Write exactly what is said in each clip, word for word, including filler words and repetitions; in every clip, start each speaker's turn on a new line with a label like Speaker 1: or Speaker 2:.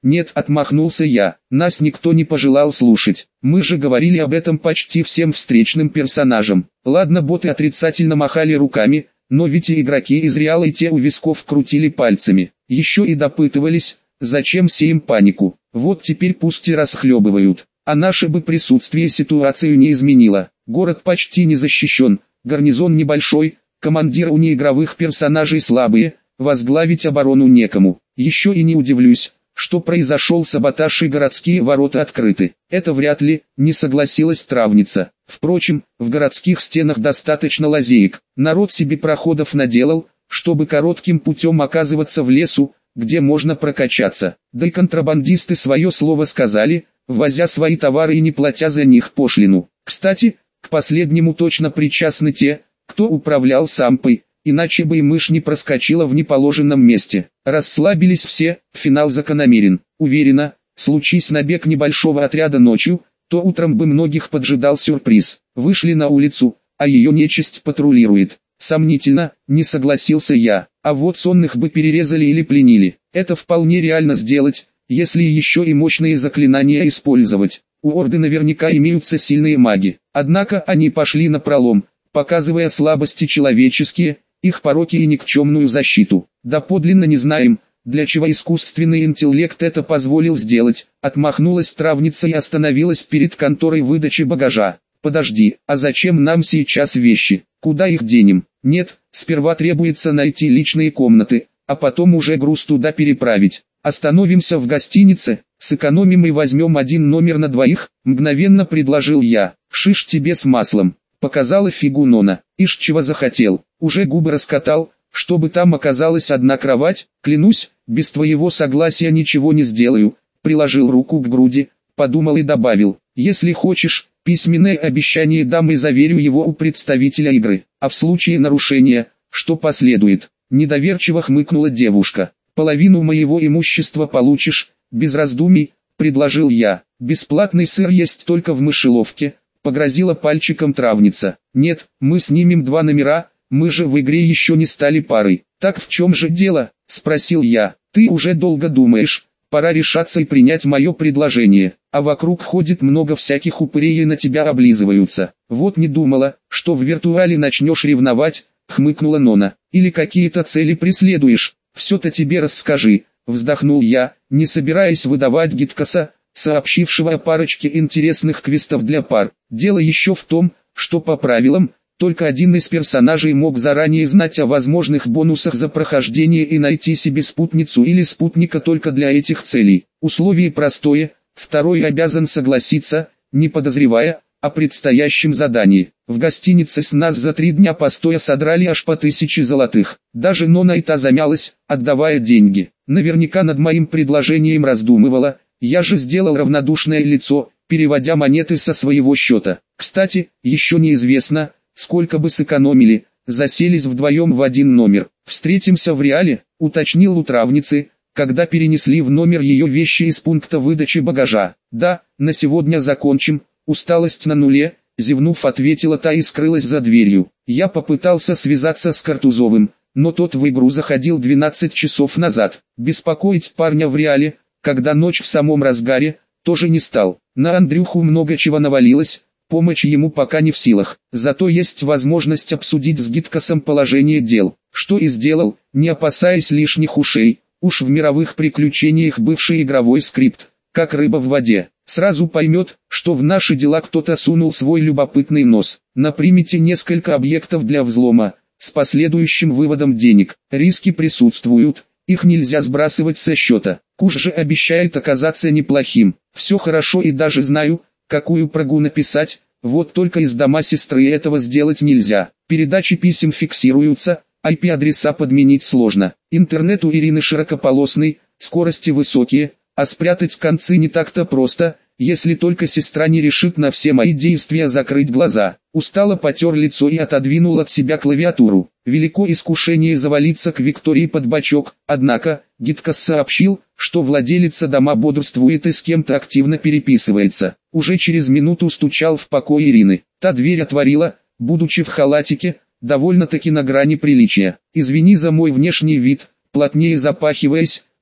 Speaker 1: Нет, отмахнулся я, нас никто не пожелал слушать. Мы же говорили об этом почти всем встречным персонажам. Ладно, боты отрицательно махали руками, но ведь и игроки из Реала и те у висков крутили пальцами. Еще и допытывались, зачем сеем панику. Вот теперь пусть и расхлебывают. А наше бы присутствие ситуацию не изменило. Город почти не защищен, гарнизон небольшой, командиры у неигровых персонажей слабые, возглавить оборону некому. Еще и не удивлюсь, что произошел саботаж и городские ворота открыты. Это вряд ли, не согласилась травница. Впрочем, в городских стенах достаточно лазеек. Народ себе проходов наделал, чтобы коротким путем оказываться в лесу, где можно прокачаться. Да и контрабандисты свое слово сказали, ввозя свои товары и не платя за них пошлину. Кстати, к последнему точно причастны те, кто управлял сампой, иначе бы и мышь не проскочила в неположенном месте. Расслабились все, финал закономерен. Уверена, случись набег небольшого отряда ночью, то утром бы многих поджидал сюрприз. Вышли на улицу, а ее нечисть патрулирует. Сомнительно, не согласился я. А вот сонных бы перерезали или пленили. Это вполне реально сделать, если еще и мощные заклинания использовать. У Орды наверняка имеются сильные маги. Однако они пошли напролом, показывая слабости человеческие, их пороки и никчемную защиту. Доподлинно не знаем, для чего искусственный интеллект это позволил сделать. Отмахнулась травница и остановилась перед конторой выдачи багажа. Подожди, а зачем нам сейчас вещи? Куда их денем? Нет, сперва требуется найти личные комнаты, а потом уже груз туда переправить. Остановимся в гостинице, сэкономим и возьмем один номер на двоих, мгновенно предложил я. Шиш тебе с маслом. Показала фигу Нона. Ишь чего захотел, уже губы раскатал, чтобы там оказалась одна кровать, клянусь, без твоего согласия ничего не сделаю. Приложил руку к груди, подумал и добавил, если хочешь, письменное обещание дам и заверю его у представителя игры, а в случае нарушения, что последует? Недоверчиво хмыкнула девушка. Половину моего имущества получишь, без раздумий, предложил я. Бесплатный сыр есть только в мышеловке, погрозила пальчиком травница. Нет, мы снимем два номера, мы же в игре еще не стали парой. Так в чем же дело, спросил я. Ты уже долго думаешь, пора решаться и принять мое предложение. А вокруг ходит много всяких упырей и на тебя облизываются. Вот не думала, что в виртуале начнешь ревновать, хмыкнула Нона. Или какие-то цели преследуешь, все-то тебе расскажи. Вздохнул я, не собираясь выдавать Гиткаса, сообщившего о парочке интересных квестов для пар. Дело еще в том, что по правилам, только один из персонажей мог заранее знать о возможных бонусах за прохождение и найти себе спутницу или спутника только для этих целей. Условие простое, второй обязан согласиться, не подозревая о предстоящем задании. В гостинице с нас за три дня постоя содрали аж по тысяче золотых. Даже Нона и та замялась, отдавая деньги. Наверняка над моим предложением раздумывала, я же сделал равнодушное лицо, переводя монеты со своего счета. Кстати, еще неизвестно, сколько бы сэкономили, заселись вдвоем в один номер. Встретимся в Реале, уточнил у травницы, когда перенесли в номер ее вещи из пункта выдачи багажа. Да, на сегодня закончим, усталость на нуле, зевнув ответила та и скрылась за дверью. Я попытался связаться с Картузовым, но тот в игру заходил двенадцать часов назад. Беспокоить парня в Реале, когда ночь в самом разгаре, тоже не стал. На Андрюху много чего навалилось, помощь ему пока не в силах. Зато есть возможность обсудить с Гиткасом положение дел. Что и сделал, не опасаясь лишних ушей. Уж в мировых приключениях бывший игровой скрипт, как рыба в воде, сразу поймет, что в наши дела кто-то сунул свой любопытный нос. На примете несколько объектов для взлома, с последующим выводом денег. Риски присутствуют, их нельзя сбрасывать со счета. Куш же обещает оказаться неплохим. Все хорошо и даже знаю, какую прогу написать, вот только из дома сестры этого сделать нельзя. Передачи писем фиксируются, ай пи-адреса подменить сложно. Интернет у Ирины широкополосный, скорости высокие, а спрятать концы не так-то просто, если только сестра не решит на все мои действия закрыть глаза. Устало потер лицо и отодвинул от себя клавиатуру. Велико искушение завалиться к Виктории под бочок, однако, Гиткас сообщил, что владелица дома бодрствует и с кем-то активно переписывается. Уже через минуту стучал в покой Ирины. Та дверь отворила, будучи в халатике, довольно-таки на грани приличия. «Извини за мой внешний вид», плотнее запахиваясь,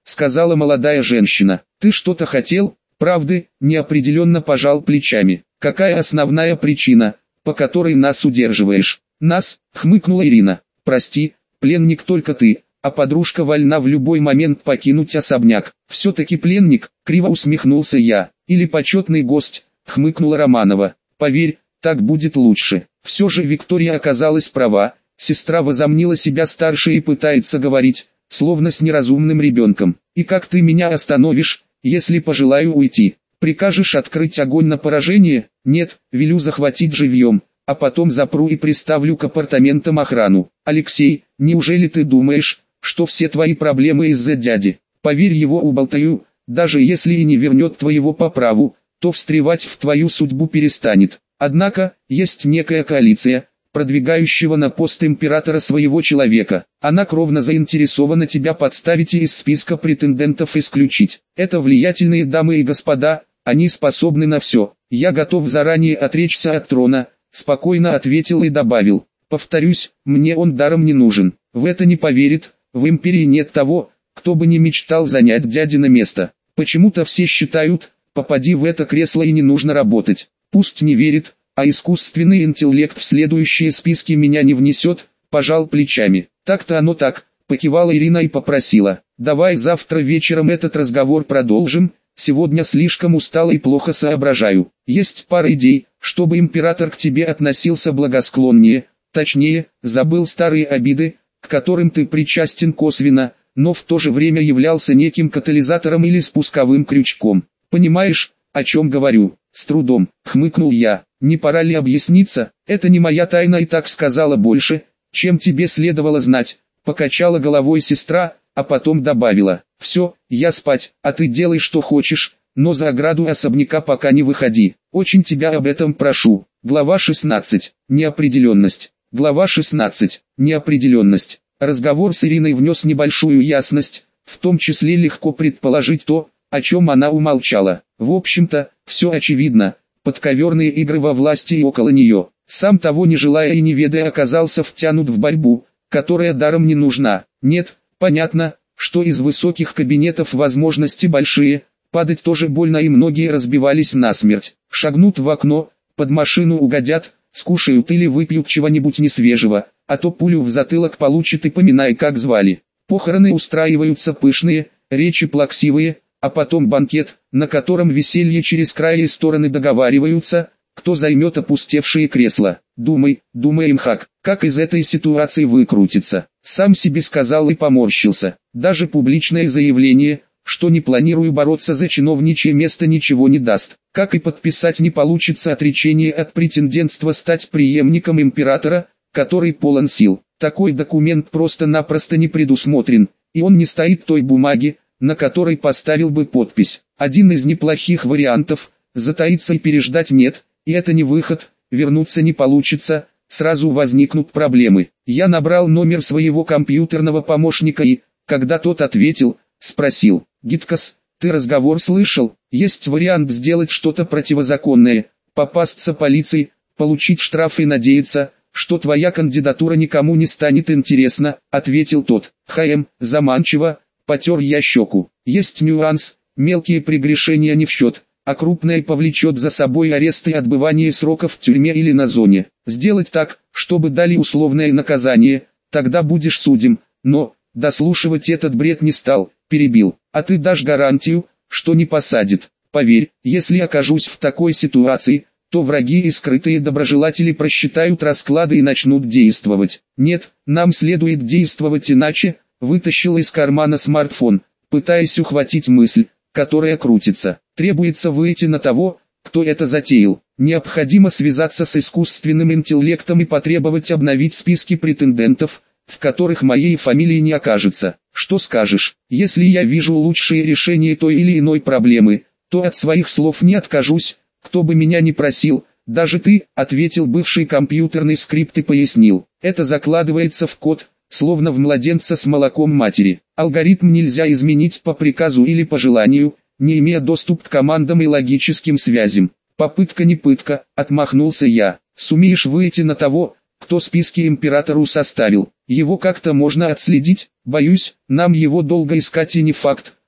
Speaker 1: сказала молодая женщина. Ты что-то хотел? Правды? Неопределенно пожал плечами. Какая основная причина, по которой нас удерживаешь? Нас, хмыкнула Ирина. Прости, пленник только ты, а подружка вольна в любой момент покинуть особняк. Все-таки пленник, криво усмехнулся я. Или почетный гость, хмыкнула Романова. Поверь, так будет лучше. Все же Виктория оказалась права. Сестра возомнила себя старше и пытается говорить, словно с неразумным ребенком. И как ты меня остановишь, если пожелаю уйти? Прикажешь открыть огонь на поражение? Нет, велю захватить живьем, а потом запру и приставлю к апартаментам охрану. Алексей, неужели ты думаешь, что все твои проблемы из-за дяди? Поверь, его уболтаю, даже если и не вернет твоего по праву, то встревать в твою судьбу перестанет. Однако, есть некая коалиция, продвигающего на пост императора своего человека. Она кровно заинтересована тебя подставить и из списка претендентов исключить. Это влиятельные дамы и господа, они способны на все. Я готов заранее отречься от трона, спокойно ответил и добавил. Повторюсь, мне он даром не нужен. В это не поверит, в империи нет того, кто бы не мечтал занять дядино место. Почему-то все считают, попади в это кресло и не нужно работать. Пусть не верит, а искусственный интеллект в следующие списки меня не внесет, пожал плечами. Так-то оно так, покивала Ирина и попросила. Давай завтра вечером этот разговор продолжим, сегодня слишком устала и плохо соображаю. Есть пара идей, чтобы император к тебе относился благосклоннее, точнее, забыл старые обиды, к которым ты причастен косвенно, но в то же время являлся неким катализатором или спусковым крючком. Понимаешь, о чем говорю? С трудом, хмыкнул я. Не пора ли объясниться? Это не моя тайна, и так сказала больше, чем тебе следовало знать. Покачала головой сестра, а потом добавила. Все, я спать, а ты делай что хочешь, но за ограду особняка пока не выходи. Очень тебя об этом прошу. Глава шестнадцать. Неопределенность. Глава шестнадцать. Неопределенность. Разговор с Ириной внес небольшую ясность, в том числе легко предположить то, о чем она умолчала. В общем-то, все очевидно. Подковерные игры во власти и около нее. Сам того не желая и не ведая оказался втянут в борьбу, которая даром не нужна. Нет, понятно, что из высоких кабинетов возможности большие, падать тоже больно и многие разбивались насмерть. Шагнут в окно, под машину угодят, скушают или выпьют чего-нибудь несвежего, а то пулю в затылок получит и поминай как звали. Похороны устраиваются пышные, речи плаксивые, а потом банкет, на котором веселье через края и стороны договариваются, кто займет опустевшие кресла. Думай, думай, Имхак, как из этой ситуации выкрутиться. Сам себе сказал и поморщился. Даже публичное заявление, что не планирую бороться за чиновничье место, ничего не даст. Как и подписать не получится отречение от претендентства стать преемником императора, который полон сил. Такой документ просто-напросто не предусмотрен, и он не стоит той бумаги, на которой поставил бы подпись. Один из неплохих вариантов, затаиться и переждать нет, и это не выход, вернуться не получится, сразу возникнут проблемы. Я набрал номер своего компьютерного помощника и, когда тот ответил, спросил: «Гиткас, ты разговор слышал? Есть вариант сделать что-то противозаконное, попасться полиции, получить штраф и надеяться, что твоя кандидатура никому не станет интересна», — ответил тот. «Хм, заманчиво». Потер я щеку. Есть нюанс, мелкие прегрешения не в счет, а крупное повлечет за собой арест и отбывание срока в тюрьме или на зоне. Сделать так, чтобы дали условное наказание, тогда будешь судим, но, дослушивать этот бред не стал, перебил. А ты дашь гарантию, что не посадит? Поверь, если окажусь в такой ситуации, то враги и скрытые доброжелатели просчитают расклады и начнут действовать. Нет, нам следует действовать иначе. Вытащил из кармана смартфон, пытаясь ухватить мысль, которая крутится. Требуется выйти на того, кто это затеял. Необходимо связаться с искусственным интеллектом и потребовать обновить списки претендентов, в которых моей фамилии не окажется. Что скажешь? Если я вижу лучшее решение той или иной проблемы, то от своих слов не откажусь, кто бы меня ни просил. Даже ты, ответил бывший компьютерный скрипт и пояснил. Это закладывается в код, словно в младенца с молоком матери. Алгоритм нельзя изменить по приказу или по желанию, не имея доступ к командам и логическим связям. Попытка не пытка, отмахнулся я. Сумеешь выйти на того, кто списки императору составил? Его как-то можно отследить? Боюсь, нам его долго искать и не факт,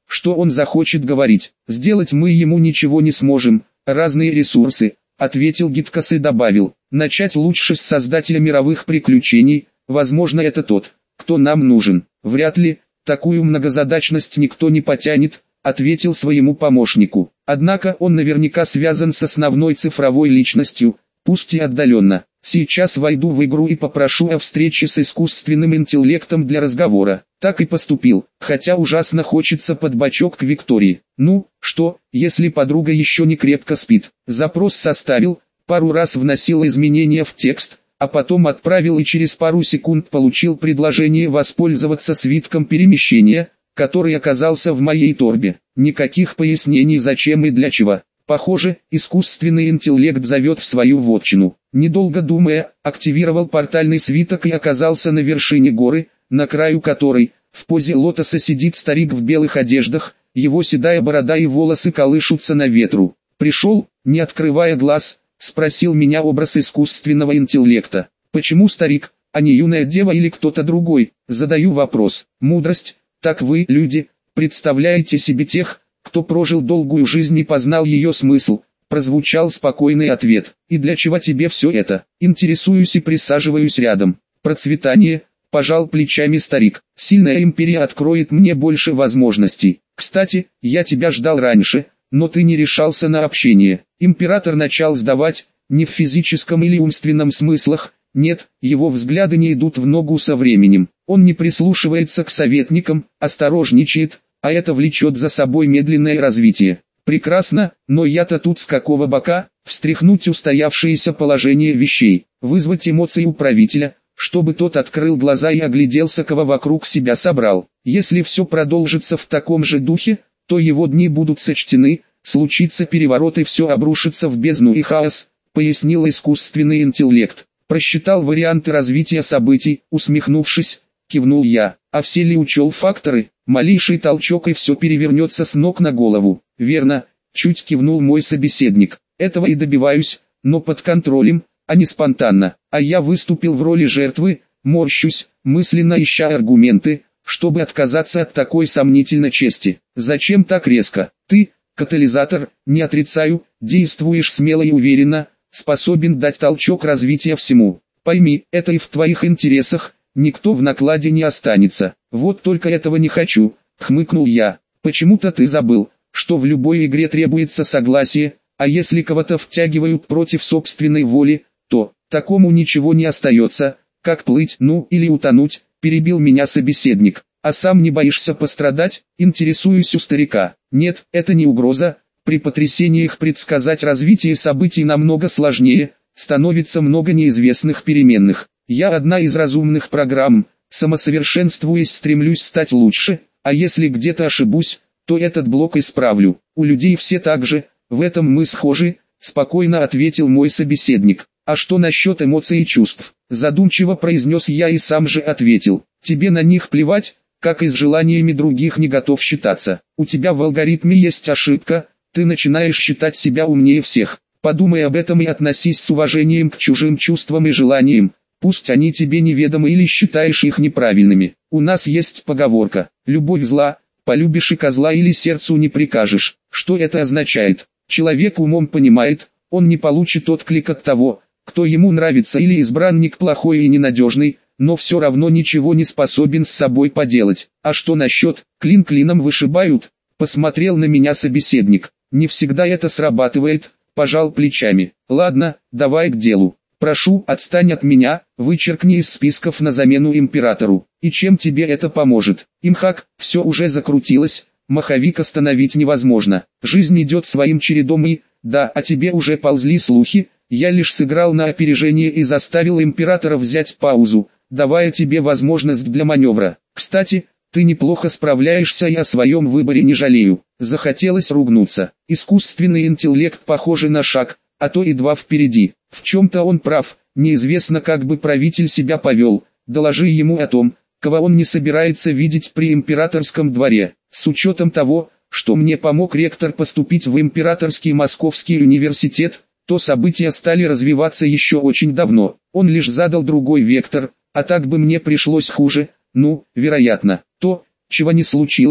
Speaker 1: что он захочет говорить. Сделать мы ему ничего не сможем, разные ресурсы, ответил Гиткас и добавил. Начать лучше с создателя мировых приключений, возможно это тот, кто нам нужен. Вряд ли, такую многозадачность никто не потянет, ответил своему помощнику. Однако он наверняка связан с основной цифровой личностью, пусть и отдаленно. Сейчас войду в игру и попрошу о встрече с искусственным интеллектом для разговора. Так и поступил, хотя ужасно хочется под бочок к Виктории. Ну, что, если подруга еще не крепко спит? Запрос составил, пару раз вносил изменения в текст, а потом отправил и через пару секунд получил предложение воспользоваться свитком перемещения, который оказался в моей торбе. Никаких пояснений зачем и для чего. Похоже, искусственный интеллект зовет в свою вотчину. Недолго думая, активировал портальный свиток и оказался на вершине горы, на краю которой, в позе лотоса сидит старик в белых одеждах, его седая борода и волосы колышутся на ветру. «Пришел?» — не открывая глаз, спросил меня образ искусственного интеллекта. «Почему старик, а не юная дева или кто-то другой?» Задаю вопрос. «Мудрость, так вы, люди, представляете себе тех, кто прожил долгую жизнь и познал ее смысл?» Прозвучал спокойный ответ. «И для чего тебе все это?» Интересуюсь и присаживаюсь рядом. «Процветание», — пожал плечами старик. «Сильная империя откроет мне больше возможностей. Кстати, я тебя ждал раньше, но ты не решался на общение». Император начал сдавать, не в физическом или умственном смыслах, нет, его взгляды не идут в ногу со временем. Он не прислушивается к советникам, осторожничает, а это влечет за собой медленное развитие. Прекрасно, но я-то тут с какого бока? Встряхнуть устоявшееся положение вещей, вызвать эмоции у правителя, чтобы тот открыл глаза и огляделся, кого вокруг себя собрал. Если все продолжится в таком же духе, то его дни будут сочтены, случится переворот и все обрушится в бездну и хаос, пояснил искусственный интеллект. Просчитал варианты развития событий, усмехнувшись, кивнул я. А все ли учел факторы? Малейший толчок и все перевернется с ног на голову. Верно, чуть кивнул мой собеседник. Этого и добиваюсь, но под контролем, а не спонтанно. А я выступил в роли жертвы, морщусь, мысленно ища аргументы, чтобы отказаться от такой сомнительной чести. Зачем так резко? Ты, катализатор, не отрицаю, действуешь смело и уверенно, способен дать толчок развития всему. Пойми, это и в твоих интересах, никто в накладе не останется. Вот только этого не хочу, хмыкнул я. Почему-то ты забыл, что в любой игре требуется согласие, а если кого-то втягивают против собственной воли, то такому ничего не остается, как плыть, ну или утонуть, перебил меня собеседник. А сам не боишься пострадать? Интересуюсь у старика. Нет, это не угроза. При потрясениях предсказать развитие событий намного сложнее, становится много неизвестных переменных. Я одна из разумных программ, самосовершенствуясь стремлюсь стать лучше, а если где-то ошибусь, то этот блок исправлю. У людей все так же, в этом мы схожи, спокойно ответил мой собеседник. А что насчет эмоций и чувств? Задумчиво произнес я и сам же ответил. Тебе на них плевать, как и с желаниями других не готов считаться. У тебя в алгоритме есть ошибка, ты начинаешь считать себя умнее всех. Подумай об этом и относись с уважением к чужим чувствам и желаниям, пусть они тебе неведомы или считаешь их неправильными. У нас есть поговорка: любовь зла, полюбишь и козла или сердцу не прикажешь. Что это означает? Человек умом понимает, он не получит отклик от того, кто ему нравится, или избранник плохой и ненадежный, но все равно ничего не способен с собой поделать. А что насчет «клин клином вышибают»? Посмотрел на меня собеседник. Не всегда это срабатывает, пожал плечами. Ладно, давай к делу. Прошу, отстань от меня, вычеркни из списков на замену императору. И чем тебе это поможет? Имхак, все уже закрутилось, маховик остановить невозможно. Жизнь идет своим чередом и, да, о тебе уже ползли слухи, я лишь сыграл на опережение и заставил императора взять паузу, давая тебе возможность для маневра. Кстати, ты неплохо справляешься и о своем выборе не жалею. Захотелось ругнуться. Искусственный интеллект похоже на шаг, а то и два впереди. В чем-то он прав, неизвестно как бы правитель себя повел. Доложи ему о том, кого он не собирается видеть при императорском дворе. С учетом того, что мне помог ректор поступить в Императорский Московский университет, то события стали развиваться еще очень давно. Он лишь задал другой вектор, а так бы мне пришлось хуже. Ну, вероятно, то, чего не случилось,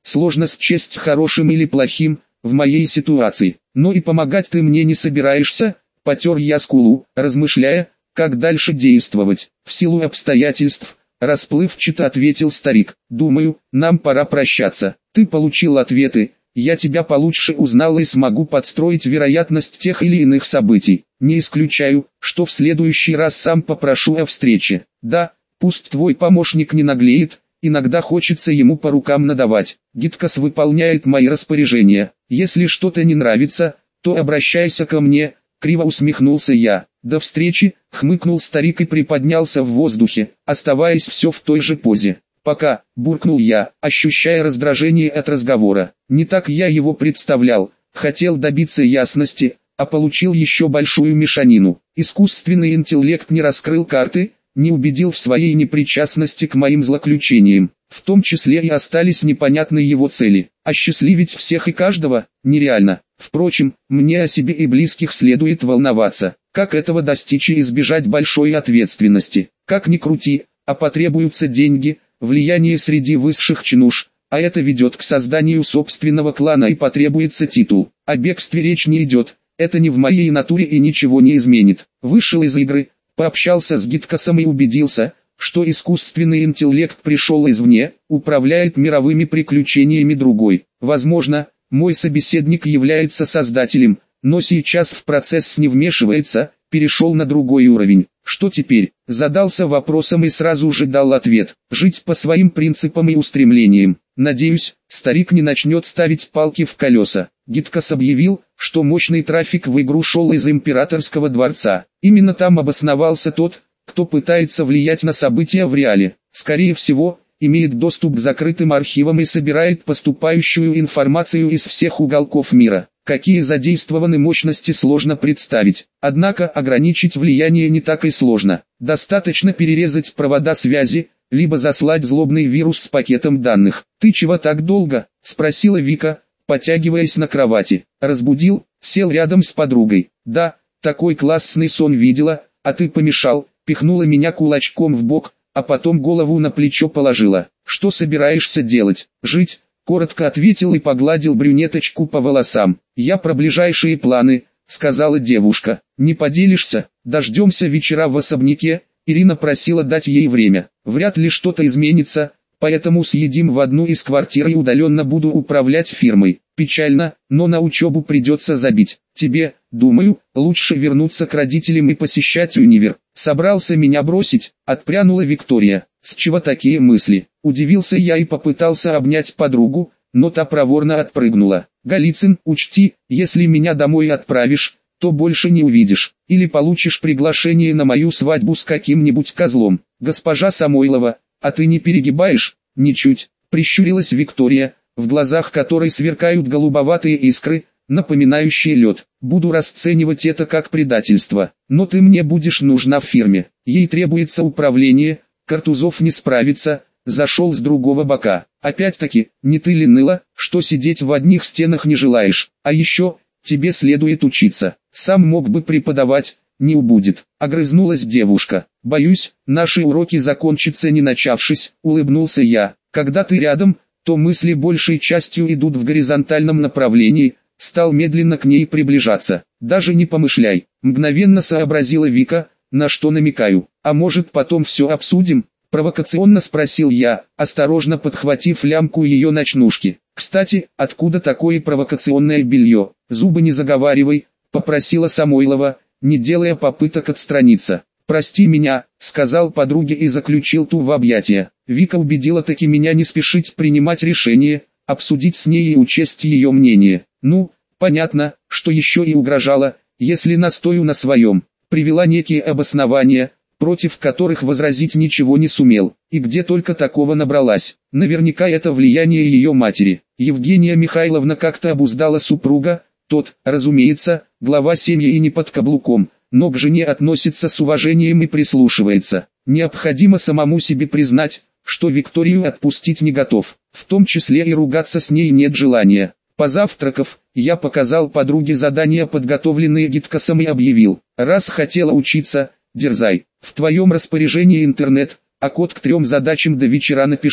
Speaker 1: сложно счесть хорошим или плохим, в моей ситуации. Но и помогать ты мне не собираешься, потер я скулу, размышляя, как дальше действовать. В силу обстоятельств, расплывчато ответил старик. Думаю, нам пора прощаться. Ты получил ответы, я тебя получше узнал и смогу подстроить вероятность тех или иных событий. Не исключаю, что в следующий раз сам попрошу о встрече. Да, пусть твой помощник не наглеет, иногда хочется ему по рукам надавать. Гиткас выполняет мои распоряжения. Если что-то не нравится, то обращайся ко мне. Криво усмехнулся я. До встречи, хмыкнул старик и приподнялся в воздухе, оставаясь все в той же позе. Пока, буркнул я, ощущая раздражение от разговора. Не так я его представлял, хотел добиться ясности, а получил еще большую мешанину. Искусственный интеллект не раскрыл карты, не убедил в своей непричастности к моим злоключениям. В том числе и остались непонятны его цели. Осчастливить всех и каждого нереально. Впрочем, мне о себе и близких следует волноваться. Как этого достичь и избежать большой ответственности? Как ни крути, а потребуются деньги, влияние среди высших чинуш, а это ведет к созданию собственного клана и потребуется титул. О бегстве речь не идет, это не в моей натуре и ничего не изменит. Вышел из игры, пообщался с Гиткасом и убедился, что искусственный интеллект пришел извне, управляет мировыми приключениями другой. Возможно, мой собеседник является создателем, но сейчас в процесс не вмешивается, перешел на другой уровень. Что теперь? Задался вопросом и сразу же дал ответ. Жить по своим принципам и устремлениям. Надеюсь, старик не начнет ставить палки в колеса. Гиткас объявил, что мощный трафик в игру шел из императорского дворца. Именно там обосновался тот, кто пытается влиять на события в реале. Скорее всего, имеет доступ к закрытым архивам и собирает поступающую информацию из всех уголков мира. Какие задействованы мощности сложно представить. Однако ограничить влияние не так и сложно. Достаточно перерезать провода связи, либо заслать злобный вирус с пакетом данных. «Ты чего так долго?» – спросила Вика, потягиваясь на кровати. Разбудил, сел рядом с подругой. «Да, такой классный сон видела, а ты помешал», пихнула меня кулачком в бок, а потом голову на плечо положила. «Что собираешься делать? Жить?» Коротко ответил и погладил брюнеточку по волосам. «Я про ближайшие планы», — сказала девушка. «Не поделишься? Дождемся вечера в особняке». Ирина просила дать ей время. «Вряд ли что-то изменится, поэтому съедим в одну из квартир и удаленно буду управлять фирмой. Печально, но на учебу придется забить. Тебе, думаю, лучше вернуться к родителям и посещать универ». «Собрался меня бросить?» — отпрянула Виктория. «С чего такие мысли?» Удивился я и попытался обнять подругу, но та проворно отпрыгнула. «Голицын, учти, если меня домой отправишь, то больше не увидишь, или получишь приглашение на мою свадьбу с каким-нибудь козлом. Госпожа Самойлова, а ты не перегибаешь?» «Ничуть», — прищурилась Виктория, в глазах которой сверкают голубоватые искры, напоминающие лед. «Буду расценивать это как предательство. Но ты мне будешь нужна в фирме. Ей требуется управление, Картузов не справится». Зашел с другого бока. «Опять-таки, не ты ли ныла, что сидеть в одних стенах не желаешь? А еще, тебе следует учиться. Сам мог бы преподавать, не убудет». Огрызнулась девушка. «Боюсь, наши уроки закончатся не начавшись», улыбнулся я. «Когда ты рядом, то мысли большей частью идут в горизонтальном направлении». Стал медленно к ней приближаться. «Даже не помышляй», мгновенно сообразила Вика, на что намекаю. «А может, потом все обсудим?» Провокационно спросил я, осторожно подхватив лямку ее ночнушки. «Кстати, откуда такое провокационное белье? Зубы не заговаривай», попросила Самойлова, не делая попыток отстраниться. «Прости меня», сказал подруге и заключил ту в объятия. Вика убедила таки меня не спешить принимать решение, обсудить с ней и учесть ее мнение. Ну, понятно, что еще и угрожала, если настою на своем. Привела некие обоснования, против которых возразить ничего не сумел, и где только такого набралась. Наверняка это влияние ее матери. Евгения Михайловна как-то обуздала супруга, тот, разумеется, глава семьи и не под каблуком, но к жене относится с уважением и прислушивается. Необходимо самому себе признать, что Викторию отпустить не готов, в том числе и ругаться с ней нет желания. Позавтракав, я показал подруге задания, подготовленные Гиткасом, и объявил: «Раз хотела учиться, дерзай. В твоем распоряжении интернет, а код к трем задачам до вечера напиши».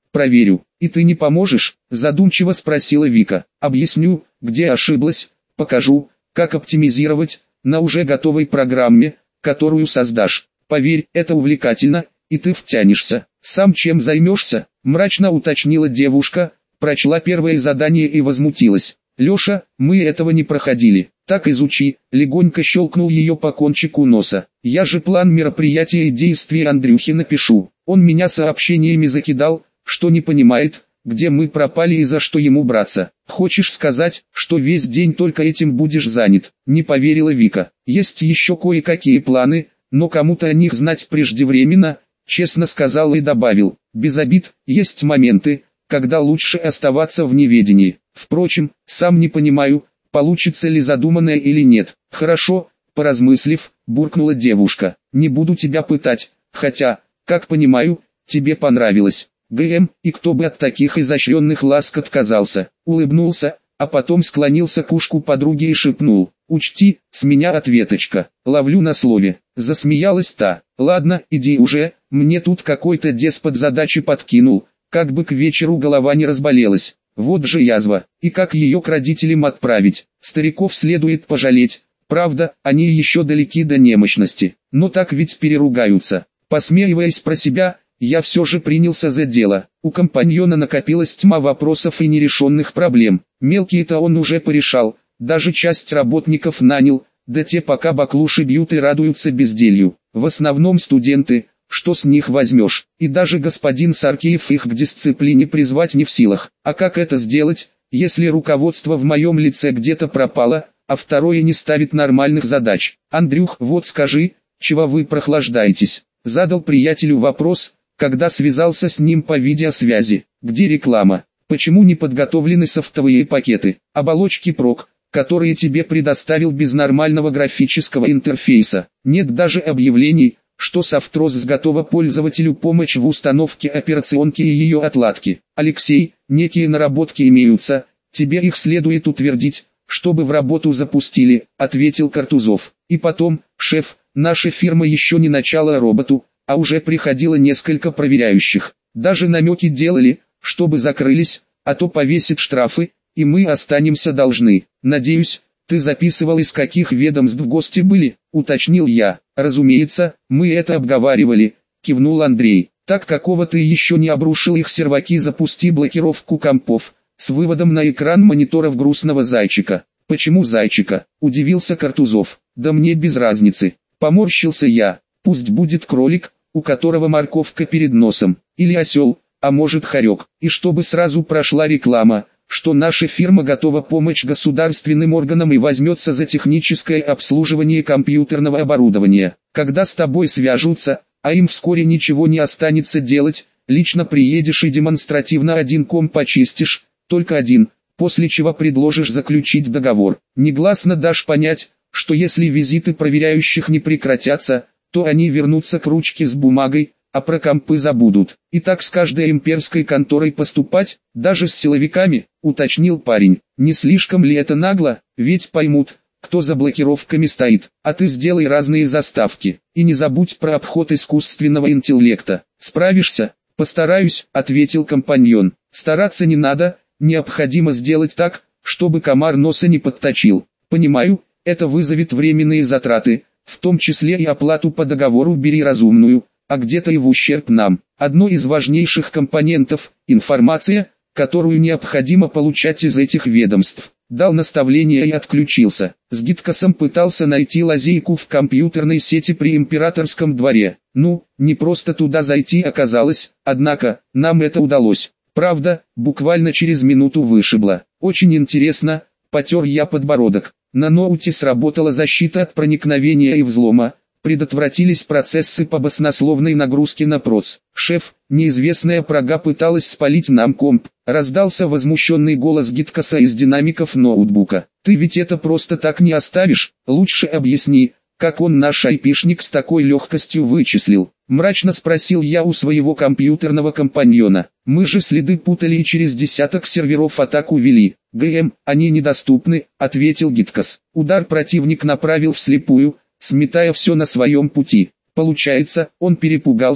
Speaker 1: проверю. И ты не поможешь? Задумчиво спросила Вика. Объясню, где ошиблась, покажу, как оптимизировать, на уже готовой программе, которую создашь. Поверь, это увлекательно, и ты втянешься. Сам чем займешься? Мрачно уточнила девушка, прочла первое задание и возмутилась. Леша, мы этого не проходили. Так изучи, легонько щелкнул ее по кончику носа. Я же план мероприятия и действий Андрюхе напишу. Он меня сообщениями закидал, что не понимает, где мы пропали и за что ему браться. Хочешь сказать, что весь день только этим будешь занят? Не поверила Вика. Есть еще кое-какие планы, но кому-то о них знать преждевременно, честно сказал и добавил. Без обид, есть моменты, когда лучше оставаться в неведении. Впрочем, сам не понимаю, получится ли задуманное или нет. Хорошо, поразмыслив, буркнула девушка. Не буду тебя пытать, хотя, как понимаю, тебе понравилось. ГМ, и кто бы от таких изощренных ласк отказался. Улыбнулся, а потом склонился к ушку подруги и шепнул. Учти, с меня ответочка. Ловлю на слове. Засмеялась та. Ладно, иди уже, мне тут какой-то деспот задачи подкинул, как бы к вечеру голова не разболелась. Вот же язва, и как ее к родителям отправить? Стариков следует пожалеть, правда, они еще далеки до немощности, но так ведь переругаются. Посмеиваясь про себя, я все же принялся за дело. У компаньона накопилась тьма вопросов и нерешенных проблем. Мелкие-то он уже порешал, даже часть работников нанял, да те пока баклуши бьют и радуются безделью. В основном студенты, что с них возьмешь, и даже господин Саркеев их к дисциплине призвать не в силах. А как это сделать, если руководство в моем лице где-то пропало, а второе не ставит нормальных задач? Андрюх, вот скажи, чего вы прохлаждаетесь? Задал приятелю вопрос, когда связался с ним по видеосвязи. Где реклама? Почему не подготовлены софтовые пакеты? Оболочки прок, которые тебе предоставил без нормального графического интерфейса. Нет даже объявлений, что Софтрос готова пользователю помочь в установке операционки и ее отладки. Алексей, некие наработки имеются, тебе их следует утвердить, чтобы в работу запустили, ответил Картузов. И потом, шеф, наша фирма еще не начала роботу, а уже приходило несколько проверяющих. Даже намеки делали, чтобы закрылись, а то повесят штрафы, и мы останемся должны. Надеюсь, ты записывал, из каких ведомств гости были, уточнил я. Разумеется, мы это обговаривали, кивнул Андрей. Так какого ты еще не обрушил их серваки, запусти блокировку компов, с выводом на экран мониторов грустного зайчика. Почему зайчика? Удивился Картузов. Да мне без разницы. Поморщился я. Пусть будет кролик, у которого морковка перед носом, или осел, а может хорек. И чтобы сразу прошла реклама, что наша фирма готова помочь государственным органам и возьмется за техническое обслуживание компьютерного оборудования. Когда с тобой свяжутся, а им вскоре ничего не останется делать, лично приедешь и демонстративно один комп почистишь, только один, после чего предложишь заключить договор. Негласно дашь понять, что если визиты проверяющих не прекратятся, то они вернутся к ручке с бумагой, а про компы забудут. И так с каждой имперской конторой поступать, даже с силовиками, уточнил парень. Не слишком ли это нагло? Ведь поймут, кто за блокировками стоит. А ты сделай разные заставки. И не забудь про обход искусственного интеллекта. Справишься? Постараюсь, ответил компаньон. Стараться не надо, необходимо сделать так, чтобы комар носа не подточил. Понимаю, это вызовет временные затраты, в том числе и оплату по договору «бери разумную», а где-то и в ущерб нам. Одно из важнейших компонентов – информация, которую необходимо получать из этих ведомств. Дал наставление и отключился. С Гиткосом пытался найти лазейку в компьютерной сети при императорском дворе. Ну, не просто туда зайти оказалось, однако, нам это удалось. Правда, буквально через минуту вышибло. Очень интересно, потер я подбородок. На ноуте сработала защита от проникновения и взлома. Предотвратились процессы по баснословной нагрузке на проц. «Шеф, неизвестная прага пыталась спалить нам комп», раздался возмущенный голос Гиткоса из динамиков ноутбука. «Ты ведь это просто так не оставишь, лучше объясни, как он наш айпишник с такой легкостью вычислил?» Мрачно спросил я у своего компьютерного компаньона. «Мы же следы путали и через десяток серверов атаку вели. ГМ, они недоступны», ответил Гиткос. Удар противник направил вслепую, сметая все на своем пути. Получается, он перепугался,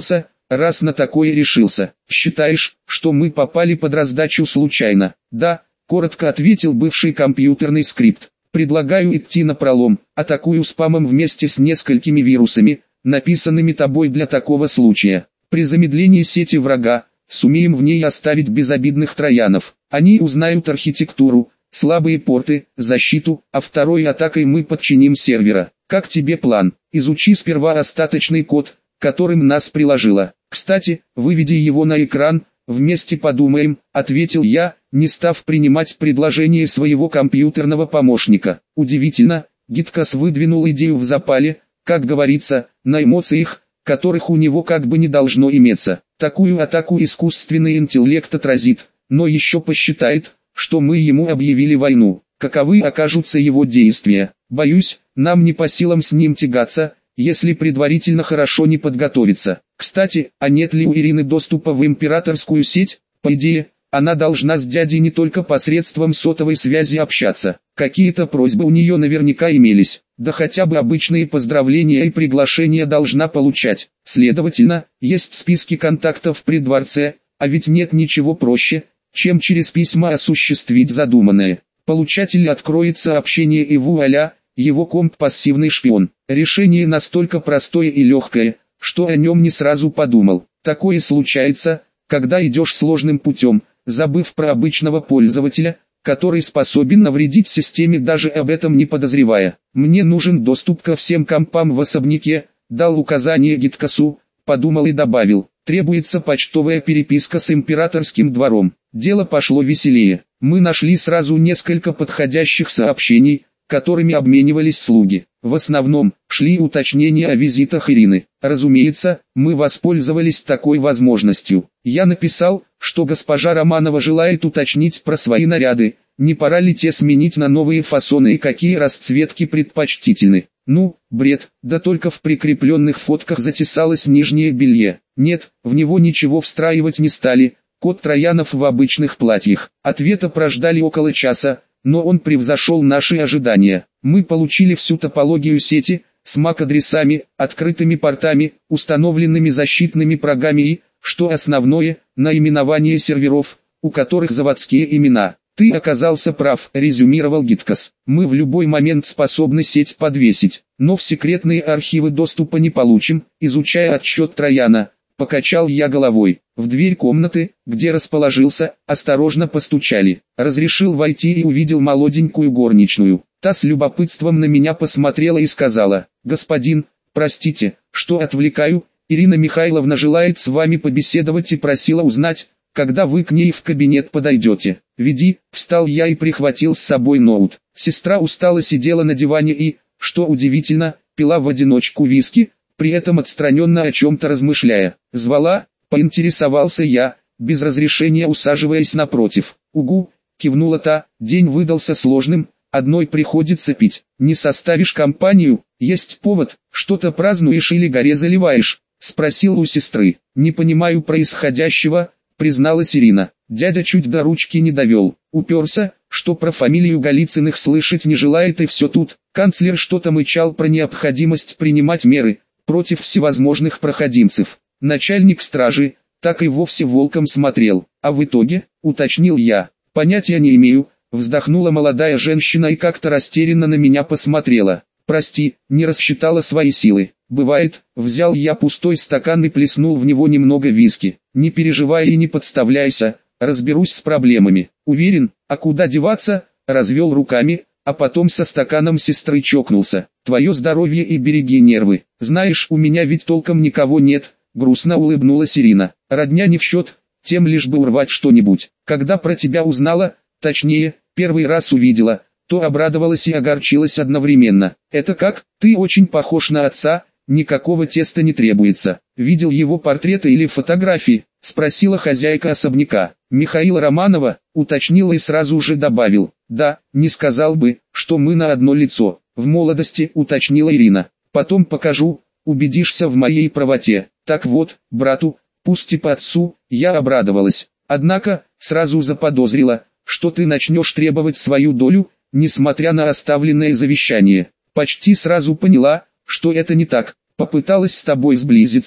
Speaker 1: раз на такое решился. Считаешь, что мы попали под раздачу случайно? Да, коротко ответил бывший компьютерный скрипт. Предлагаю идти напролом, атакую спамом вместе с несколькими вирусами, написанными тобой для такого случая. При замедлении сети врага, сумеем в ней оставить безобидных троянов. Они узнают архитектуру, слабые порты, защиту, а второй атакой мы подчиним сервера. Как тебе план? Изучи сперва остаточный код, которым нас приложило. Кстати, выведи его на экран, вместе подумаем, ответил я, не став принимать предложение своего компьютерного помощника. Удивительно, Гиткас выдвинул идею в запале, как говорится, на эмоциях, которых у него как бы не должно иметься. Такую атаку искусственный интеллект отразит, но еще посчитает, что мы ему объявили войну. Каковы окажутся его действия? Боюсь, нам не по силам с ним тягаться, если предварительно хорошо не подготовиться. Кстати, а нет ли у Ирины доступа в императорскую сеть? По идее, она должна с дядей не только посредством сотовой связи общаться. Какие-то просьбы у нее наверняка имелись, да хотя бы обычные поздравления и приглашения должна получать. Следовательно, есть списки контактов при дворце, а ведь нет ничего проще, чем через письма осуществить задуманное. Получатель откроет сообщение и вуаля, его комп пассивный шпион. Решение настолько простое и легкое, что о нем не сразу подумал. Такое случается, когда идешь сложным путем, забыв про обычного пользователя, который способен навредить системе, даже об этом не подозревая. Мне нужен доступ ко всем компам в особняке, дал указание Гиткасу, подумал и добавил. Требуется почтовая переписка с императорским двором. Дело пошло веселее. Мы нашли сразу несколько подходящих сообщений, которыми обменивались слуги. В основном, шли уточнения о визитах Ирины. Разумеется, мы воспользовались такой возможностью. Я написал, что госпожа Романова желает уточнить про свои наряды, не пора ли те сменить на новые фасоны и какие расцветки предпочтительны. Ну, бред, да только в прикрепленных фотках затесалось нижнее белье. Нет, в него ничего встраивать не стали, кот Троянов в обычных платьях. Ответа прождали около часа, но он превзошел наши ожидания. Мы получили всю топологию сети, с мак-адресами, открытыми портами, установленными защитными прогами и, что основное, наименование серверов, у которых заводские имена. «Ты оказался прав», — резюмировал Гиткас. «Мы в любой момент способны сеть подвесить, но в секретные архивы доступа не получим, изучая отчет Трояна». Покачал я головой. В дверь комнаты, где расположился, осторожно постучали. Разрешил войти и увидел молоденькую горничную. Та с любопытством на меня посмотрела и сказала: «Господин, простите, что отвлекаю, Ирина Михайловна желает с вами побеседовать и просила узнать, когда вы к ней в кабинет подойдете». «Веди», встал я и прихватил с собой ноут. Сестра устало сидела на диване и, что удивительно, пила в одиночку виски, при этом отстраненно о чем-то размышляя. «Звала?» — поинтересовался я, без разрешения усаживаясь напротив. «Угу», — кивнула та, — «день выдался сложным, одной приходится пить. Не составишь компанию? Есть повод, что-то празднуешь или горе заливаешь?» — спросил у сестры. «Не понимаю происходящего», — призналась Ирина. Дядя чуть до ручки не довел. Уперся, что про фамилию Голицыных слышать не желает, и все тут. Канцлер что-то мычал про необходимость принимать меры против всевозможных проходимцев. Начальник стражи так и вовсе волком смотрел. А в итоге, уточнил я, понятия не имею, вздохнула молодая женщина и как-то растерянно на меня посмотрела. «Прости, не рассчитала свои силы». «Бывает», взял я пустой стакан и плеснул в него немного виски. «Не переживай и не подставляйся, разберусь с проблемами». «Уверен, а куда деваться?» Развел руками, а потом со стаканом сестры чокнулся. «Твое здоровье и береги нервы. Знаешь, у меня ведь толком никого нет», грустно улыбнулась Ирина. «Родня не в счет, тем лишь бы урвать что-нибудь. Когда про тебя узнала, точнее, первый раз увидела, то обрадовалась и огорчилась одновременно. Это как? Ты очень похож на отца, никакого теста не требуется. Видел его портреты или фотографии?» Спросила хозяйка особняка. «Михаила Романова», уточнила и сразу же добавил. «Да, не сказал бы, что мы на одно лицо. В молодости», уточнила Ирина. «Потом покажу, убедишься в моей правоте». Так вот, брату, пусть и по отцу, я обрадовалась. Однако, сразу заподозрила, что ты начнешь требовать свою долю, несмотря на оставленное завещание. Почти сразу поняла, что это не так. Попыталась с тобой сблизиться,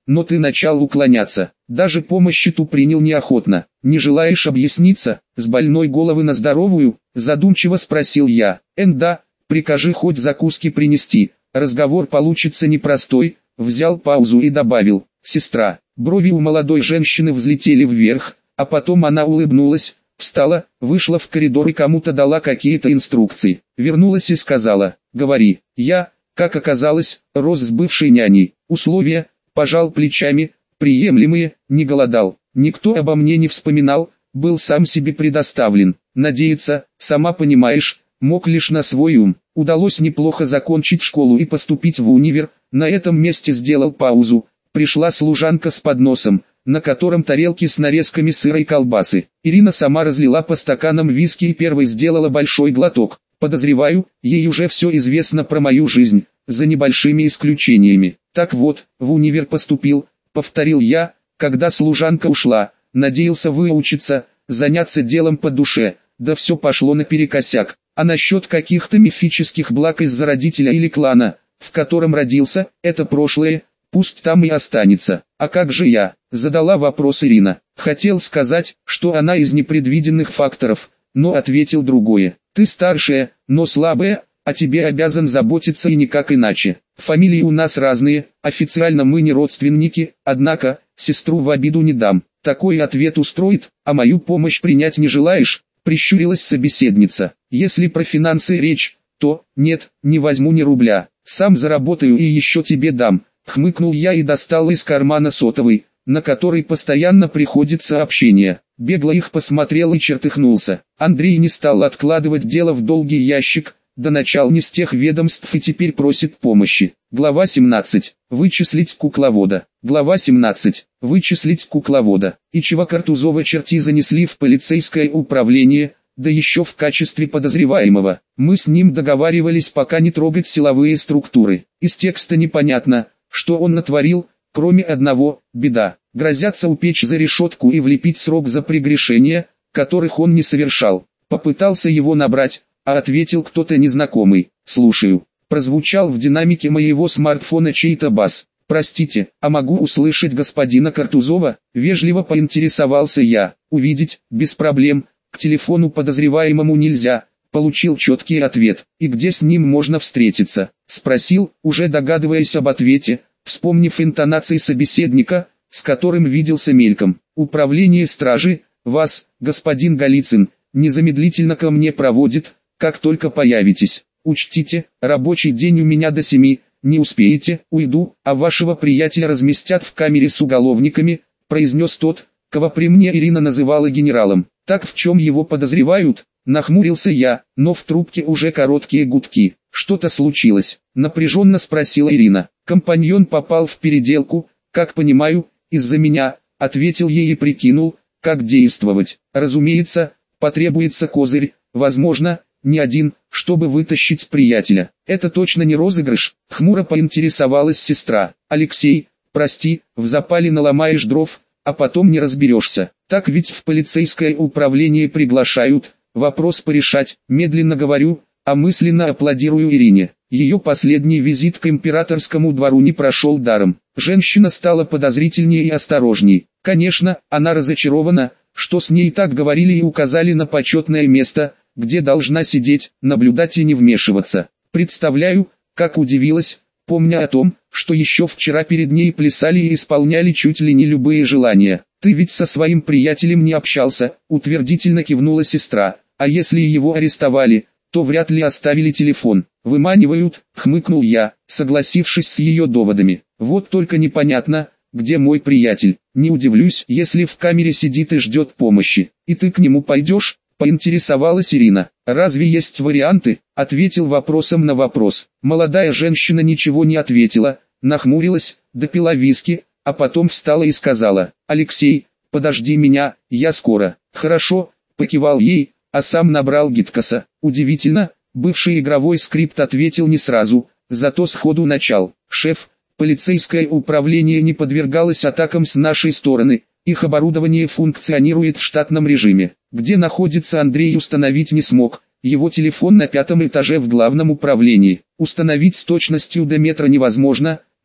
Speaker 1: но ты начал уклоняться. Даже помощи ту принял неохотно. Не желаешь объясниться, с больной головы на здоровую? Задумчиво спросил я. Эн да, прикажи хоть закуски принести. Разговор получится непростой. Взял паузу и добавил. Сестра. Брови у молодой женщины взлетели вверх, а потом она улыбнулась, встала, вышла в коридор и кому-то дала какие-то инструкции. Вернулась и сказала. Говори. Я, как оказалось, рос с бывшей няней. Условия, пожал плечами, приемлемые, не голодал. Никто обо мне не вспоминал, был сам себе предоставлен. Надеяться, сама понимаешь, мог лишь на свой ум. Удалось неплохо закончить школу и поступить в универ. На этом месте сделал паузу. Пришла служанка с подносом, на котором тарелки с нарезками сыра и колбасы. Ирина сама разлила по стаканам виски и первой сделала большой глоток. Подозреваю, ей уже все известно про мою жизнь, за небольшими исключениями. Так вот, в универ поступил, повторил я, когда служанка ушла, надеялся выучиться, заняться делом по душе, да все пошло наперекосяк. А насчет каких-то мифических благ из-за родителя или клана, в котором родился, это прошлое, пусть там и останется. А как же я? Задала вопрос Ирина. Хотел сказать, что она из непредвиденных факторов, но ответил другое. Ты старшая, но слабая, о тебе обязан заботиться и никак иначе. Фамилии у нас разные, официально мы не родственники, однако, сестру в обиду не дам. Такой ответ устроит, а мою помощь принять не желаешь? Прищурилась собеседница. Если про финансы речь, то, нет, не возьму ни рубля. Сам заработаю и еще тебе дам. Хмыкнул я и достал из кармана сотовый, на который постоянно приходит сообщение. Бегло их посмотрел и чертыхнулся. Андрей не стал откладывать дело в долгий ящик, до начала не с тех ведомств и теперь просит помощи. Глава семнадцать. Вычислить кукловода. Глава семнадцать. Вычислить кукловода. Ичева Картузова черти занесли в полицейское управление, да еще в качестве подозреваемого. Мы с ним договаривались пока не трогать силовые структуры. Из текста непонятно, что он натворил, кроме одного, беда. Грозятся упечь за решетку и влепить срок за прегрешения, которых он не совершал. Попытался его набрать, а ответил кто-то незнакомый. «Слушаю». Прозвучал в динамике моего смартфона чей-то бас. «Простите, а могу услышать господина Картузова?» Вежливо поинтересовался я. «Увидеть, без проблем, к телефону подозреваемому нельзя». Получил четкий ответ. «И где с ним можно встретиться?» Спросил, уже догадываясь об ответе, вспомнив интонации собеседника, с которым виделся мельком. «Управление стражи, вас, господин Голицын, незамедлительно ко мне проводит, как только появитесь. Учтите, рабочий день у меня до семи, не успеете, уйду, а вашего приятеля разместят в камере с уголовниками», произнес тот, кого при мне Ирина называла генералом. «Так в чем его подозревают?» Нахмурился я, но в трубке уже короткие гудки. «Что-то случилось?» Напряженно спросила Ирина. «Компаньон попал в переделку, как понимаю, из-за меня», ответил ей и прикинул, как действовать. «Разумеется, потребуется козырь, возможно, не один, чтобы вытащить приятеля. Это точно не розыгрыш?» Хмуро поинтересовалась сестра. «Алексей, прости, в запале наломаешь дров, а потом не разберешься. Так ведь в полицейское управление приглашают, вопрос порешать». Медленно говорю, а мысленно аплодирую Ирине. Ее последний визит к императорскому двору не прошел даром. Женщина стала подозрительнее и осторожней. Конечно, она разочарована, что с ней так говорили и указали на почетное место, где должна сидеть, наблюдать и не вмешиваться. Представляю, как удивилась, помня о том, что еще вчера перед ней плясали и исполняли чуть ли не любые желания. «Ты ведь со своим приятелем не общался», утвердительно кивнула сестра. «А если его арестовали, то вряд ли оставили телефон». «Выманивают», хмыкнул я, согласившись с ее доводами. «Вот только непонятно, где мой приятель. Не удивлюсь, если в камере сидит и ждет помощи. И ты к нему пойдешь?» Поинтересовалась Ирина. «Разве есть варианты?» Ответил вопросом на вопрос. Молодая женщина ничего не ответила, нахмурилась, допила виски, а потом встала и сказала: «Алексей, подожди меня, я скоро». «Хорошо», покивал ей, а сам набрал гиткоса. Удивительно, бывший игровой скрипт ответил не сразу, зато сходу начал. «Шеф, полицейское управление не подвергалось атакам с нашей стороны, их оборудование функционирует в штатном режиме. Где находится Андрей, установить не смог, его телефон на пятом этаже в главном управлении. Установить с точностью до метра невозможно, но,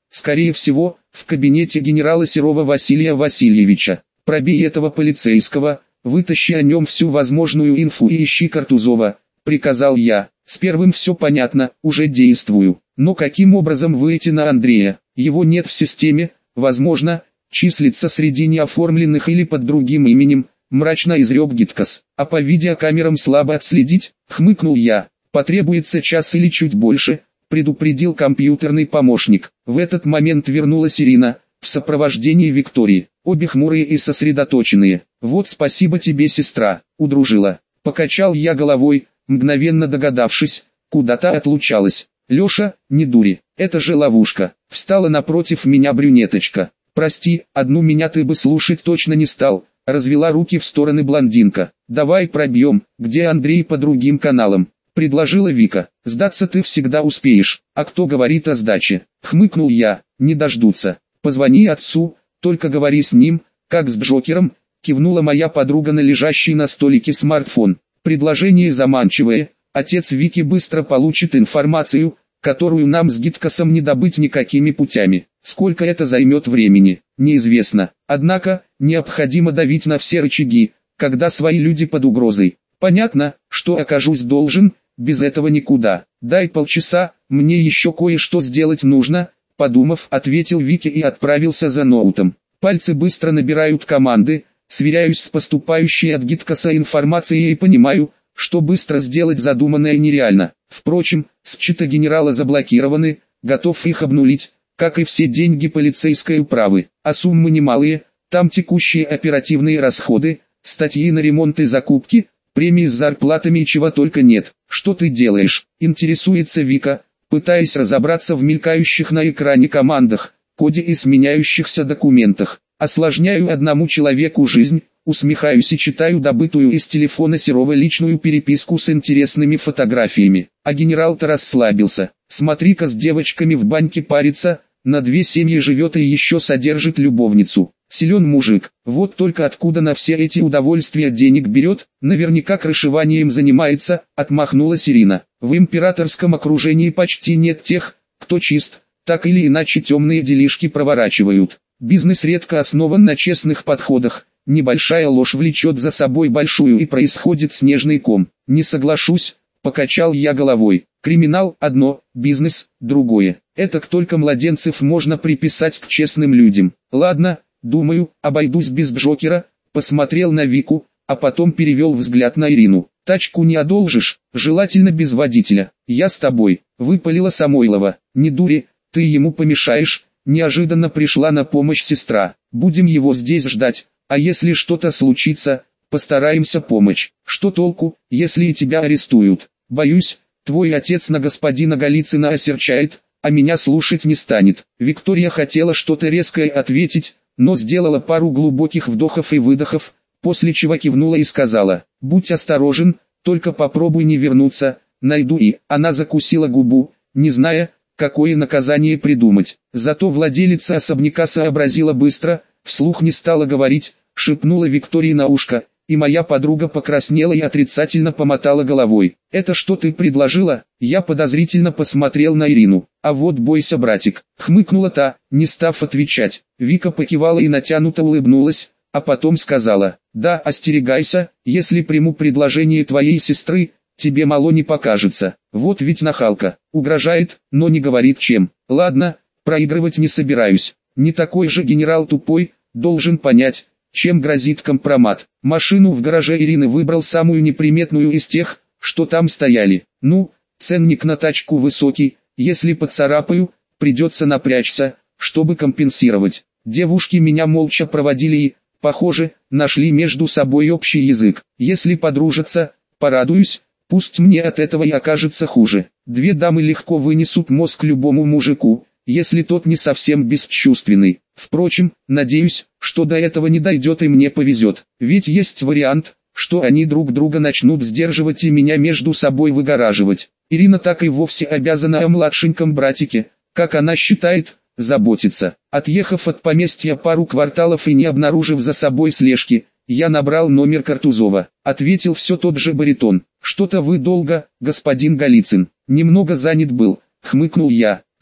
Speaker 1: Скорее всего, в кабинете генерала Серова Василия Васильевича. Пробей этого полицейского, вытащи о нем всю возможную инфу и ищи Картузова, приказал я. С первым все понятно, уже действую. Но каким образом выйти на Андрея? Его нет в системе, возможно, числится среди неоформленных или под другим именем, мрачно изрек Гиткас. А по видеокамерам слабо отследить, хмыкнул я. Потребуется час или чуть больше, предупредил компьютерный помощник. В этот момент вернулась Ирина, в сопровождении Виктории. Обе хмурые и сосредоточенные. Вот спасибо тебе, сестра, удружила. Покачал я головой, мгновенно догадавшись, куда та отлучалась. Леша, не дури, это же ловушка. Встала напротив меня брюнеточка. Прости, одну меня ты бы слушать точно не стал. Развела руки в стороны блондинка. Давай пробьем, где Андрей по другим каналам. Предложила Вика. Сдаться ты всегда успеешь. А кто говорит о сдаче? Хмыкнул я. Не дождутся. Позвони отцу, только говори с ним, как с Джокером. Кивнула моя подруга на лежащий на столике смартфон. Предложение заманчивое. Отец Вики быстро получит информацию, которую нам с Гиткасом не добыть никакими путями. Сколько это займет времени, неизвестно. Однако, необходимо давить на все рычаги, когда свои люди под угрозой. Понятно, что окажусь должен, без этого никуда. Дай полчаса, мне еще кое-что сделать нужно, подумав, ответил Вики и отправился за ноутом. Пальцы быстро набирают команды, сверяюсь с поступающей от Гиткаса информацией и понимаю, что быстро сделать задуманное нереально. Впрочем, счета генерала заблокированы, готов их обнулить, как и все деньги полицейской управы, а суммы немалые, там текущие оперативные расходы, статьи на ремонт и закупки, премии с зарплатами и чего только нет. Что ты делаешь? Интересуется Вика, пытаясь разобраться в мелькающих на экране командах, коде и сменяющихся документах. Осложняю одному человеку жизнь. Усмехаюсь и читаю добытую из телефона Серова личную переписку с интересными фотографиями. А генерал-то расслабился. Смотри-ка, с девочками в баньке парится, на две семьи живет и еще содержит любовницу. Силен мужик. Вот только откуда на все эти удовольствия денег берет, наверняка крышеванием занимается, отмахнулась Ирина. В императорском окружении почти нет тех, кто чист, так или иначе темные делишки проворачивают. Бизнес редко основан на честных подходах. Небольшая ложь влечет за собой большую и происходит снежный ком. Не соглашусь, покачал я головой. Криминал одно, бизнес другое. Это только младенцев можно приписать к честным людям. Ладно, думаю, обойдусь без Джокера. Посмотрел на Вику, а потом перевел взгляд на Ирину. Тачку не одолжишь, желательно без водителя. Я с тобой, выпалила Самойлова. Не дури, ты ему помешаешь. Неожиданно пришла на помощь сестра. Будем его здесь ждать. А если что-то случится, постараемся помочь. Что толку, если и тебя арестуют? Боюсь, твой отец на господина Голицына осерчает, а меня слушать не станет. Виктория хотела что-то резкое ответить, но сделала пару глубоких вдохов и выдохов, после чего кивнула и сказала: «Будь осторожен, только попробуй не вернуться, найду». И она закусила губу, не зная, какое наказание придумать. Зато владелица особняка сообразила быстро, вслух не стала говорить, шепнула Виктории на ушко, и моя подруга покраснела и отрицательно помотала головой. «Это что ты предложила?» Я подозрительно посмотрел на Ирину. «А вот бойся, братик», хмыкнула та, не став отвечать. Вика покивала и натянуто улыбнулась, а потом сказала: «Да, остерегайся, если приму предложение твоей сестры, тебе мало не покажется. Вот ведь нахалка, угрожает, но не говорит чем. Ладно, проигрывать не собираюсь. Не такой же генерал тупой, должен понять, чем грозит компромат». Машину в гараже Ирины выбрал самую неприметную из тех, что там стояли. Ну, ценник на тачку высокий, если поцарапаю, придется напрячься, чтобы компенсировать. Девушки меня молча проводили и, похоже, нашли между собой общий язык. Если подружатся, порадуюсь, пусть мне от этого и окажется хуже. Две дамы легко вынесут мозг любому мужику, если тот не совсем бесчувственный. Впрочем, надеюсь, что до этого не дойдет и мне повезет. Ведь есть вариант, что они друг друга начнут сдерживать и меня между собой выгораживать. Ирина так и вовсе обязана о младшеньком братике, как она считает, заботиться. Отъехав от поместья пару кварталов и не обнаружив за собой слежки, я набрал номер Картузова. Ответил все тот же баритон. «Что-то вы долго, господин Голицын». «Немного занят был», хмыкнул я.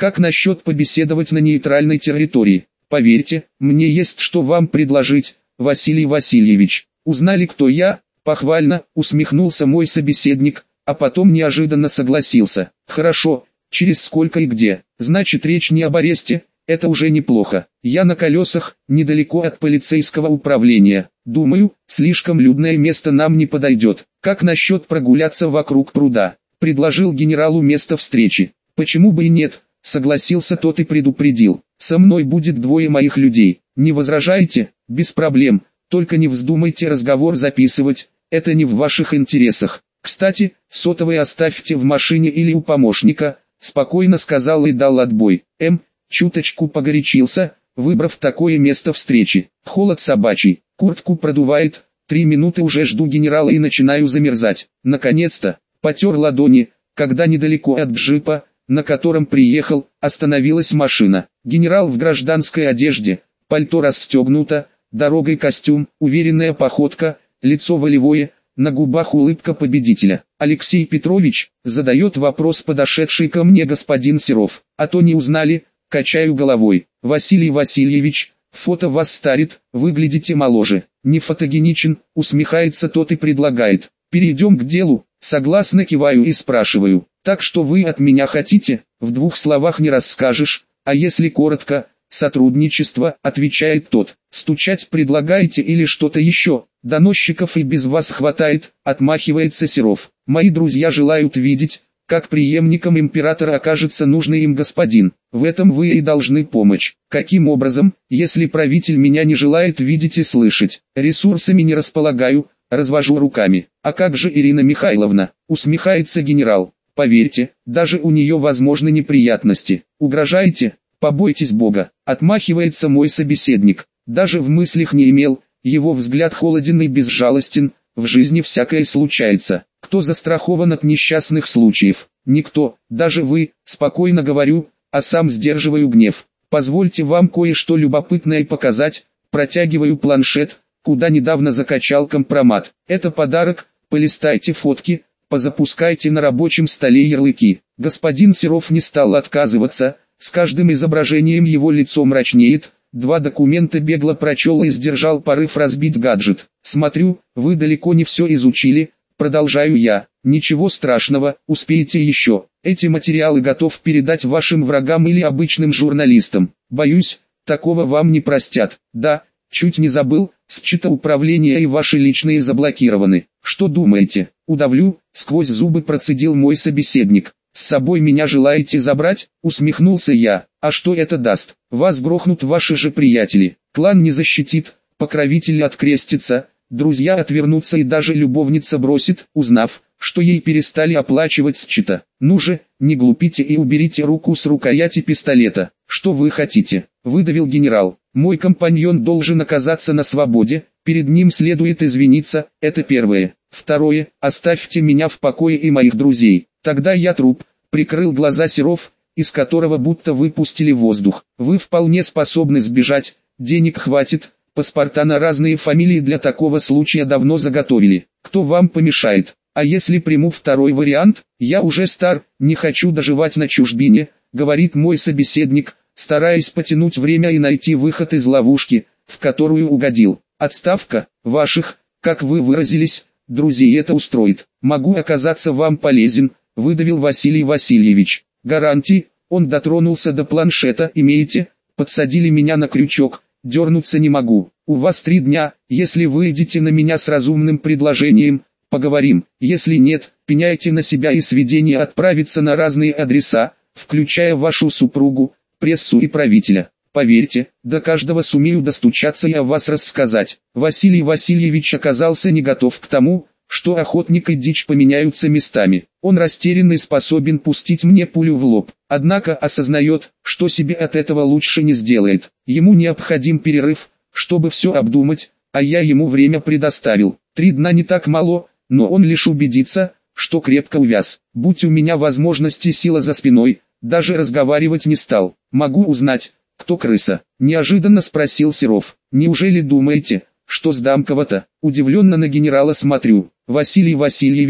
Speaker 1: Как насчет побеседовать на нейтральной территории? Поверьте, мне есть что вам предложить, Василий Васильевич. Узнали, кто я? Похвально, усмехнулся мой собеседник, а потом неожиданно согласился. Хорошо, через сколько и где? Значит, речь не об аресте, это уже неплохо. Я на колесах, недалеко от полицейского управления. Думаю, слишком людное место нам не подойдет. Как насчет прогуляться вокруг пруда? Предложил генералу место встречи. Почему бы и нет, согласился тот и предупредил. Со мной будет двое моих людей. Не возражаете? Без проблем. Только не вздумайте разговор записывать, это не в ваших интересах. Кстати, сотовый оставьте в машине или у помощника, спокойно сказал и дал отбой. М, чуточку погорячился, выбрав такое место встречи. Холод собачий, куртку продувает, три минуты уже жду генерала и начинаю замерзать. Наконец-то, потер ладони, когда недалеко от джипа, на котором приехал, остановилась машина. Генерал в гражданской одежде, пальто расстегнуто, дорогой костюм, уверенная походка, лицо волевое, на губах улыбка победителя. Алексей Петрович, задает вопрос подошедший ко мне господин Серов. А то не узнали, качаю головой. Василий Васильевич, фото вас старит, выглядите моложе. Не фотогеничен, усмехается тот и предлагает. Перейдем к делу, согласно киваю и спрашиваю. Так что вы от меня хотите? В двух словах не расскажешь, а если коротко, сотрудничество, отвечает тот. Стучать предлагаете или что-то еще? Доносчиков и без вас хватает, отмахивается Серов. Мои друзья желают видеть, как преемником императора окажется нужный им господин. В этом вы и должны помочь. Каким образом, если правитель меня не желает видеть и слышать? Ресурсами не располагаю, развожу руками. А как же Ирина Михайловна? Усмехается генерал. Поверьте, даже у нее возможны неприятности. Угрожаете? Побойтесь Бога. Отмахивается мой собеседник. Даже в мыслях не имел, его взгляд холоден и безжалостен, в жизни всякое случается. Кто застрахован от несчастных случаев? Никто, даже вы, спокойно говорю, а сам сдерживаю гнев. Позвольте вам кое-что любопытное показать, протягиваю планшет, куда недавно закачал компромат. Это подарок, полистайте фотки, позапускайте на рабочем столе ярлыки. Господин Серов не стал отказываться, с каждым изображением его лицо мрачнеет. Два документа бегло прочел и сдержал порыв разбить гаджет. Смотрю, вы далеко не все изучили, продолжаю я. Ничего страшного, успеете еще. Эти материалы готов передать вашим врагам или обычным журналистам. Боюсь, такого вам не простят. Да, чуть не забыл, счета управления и ваши личные заблокированы. Что думаете? Удавлю, сквозь зубы процедил мой собеседник. С собой меня желаете забрать? Усмехнулся я. А что это даст? Вас грохнут ваши же приятели. Клан не защитит, покровитель открестится, друзья отвернутся и даже любовница бросит, узнав, что ей перестали оплачивать счета. Ну же, не глупите и уберите руку с рукояти пистолета. Что вы хотите? Выдавил генерал. Мой компаньон должен оказаться на свободе, перед ним следует извиниться, это первое. Второе, оставьте меня в покое и моих друзей. Тогда я труп, прикрыл глаза Серов, из которого будто выпустили воздух. Вы вполне способны сбежать, денег хватит, паспорта на разные фамилии для такого случая давно заготовили. Кто вам помешает? А если приму второй вариант? Я уже стар, не хочу доживать на чужбине, говорит мой собеседник, стараясь потянуть время и найти выход из ловушки, в которую угодил. Отставка, ваших, как вы выразились, друзей это устроит. Могу оказаться вам полезен, выдавил Василий Васильевич. Гарантии, он дотронулся до планшета, имеете? Подсадили меня на крючок, дернуться не могу. У вас три дня, если выйдете на меня с разумным предложением, поговорим. Если нет, пеняйте на себя и сведение отправится на разные адреса, включая вашу супругу, прессу и правителя. Поверьте, до каждого сумею достучаться и о вас рассказать. Василий Васильевич оказался не готов к тому, что охотник и дичь поменяются местами. Он растерян и способен пустить мне пулю в лоб. Однако осознает, что себе от этого лучше не сделает. Ему необходим перерыв, чтобы все обдумать, а я ему время предоставил. Три дня не так мало, но он лишь убедится, что крепко увяз. Будь у меня возможности и сила за спиной, даже разговаривать не стал. Могу узнать, кто крыса? Неожиданно спросил Серов. Неужели думаете, что сдам кого-то? Удивленно на генерала смотрю. Василий Васильевич,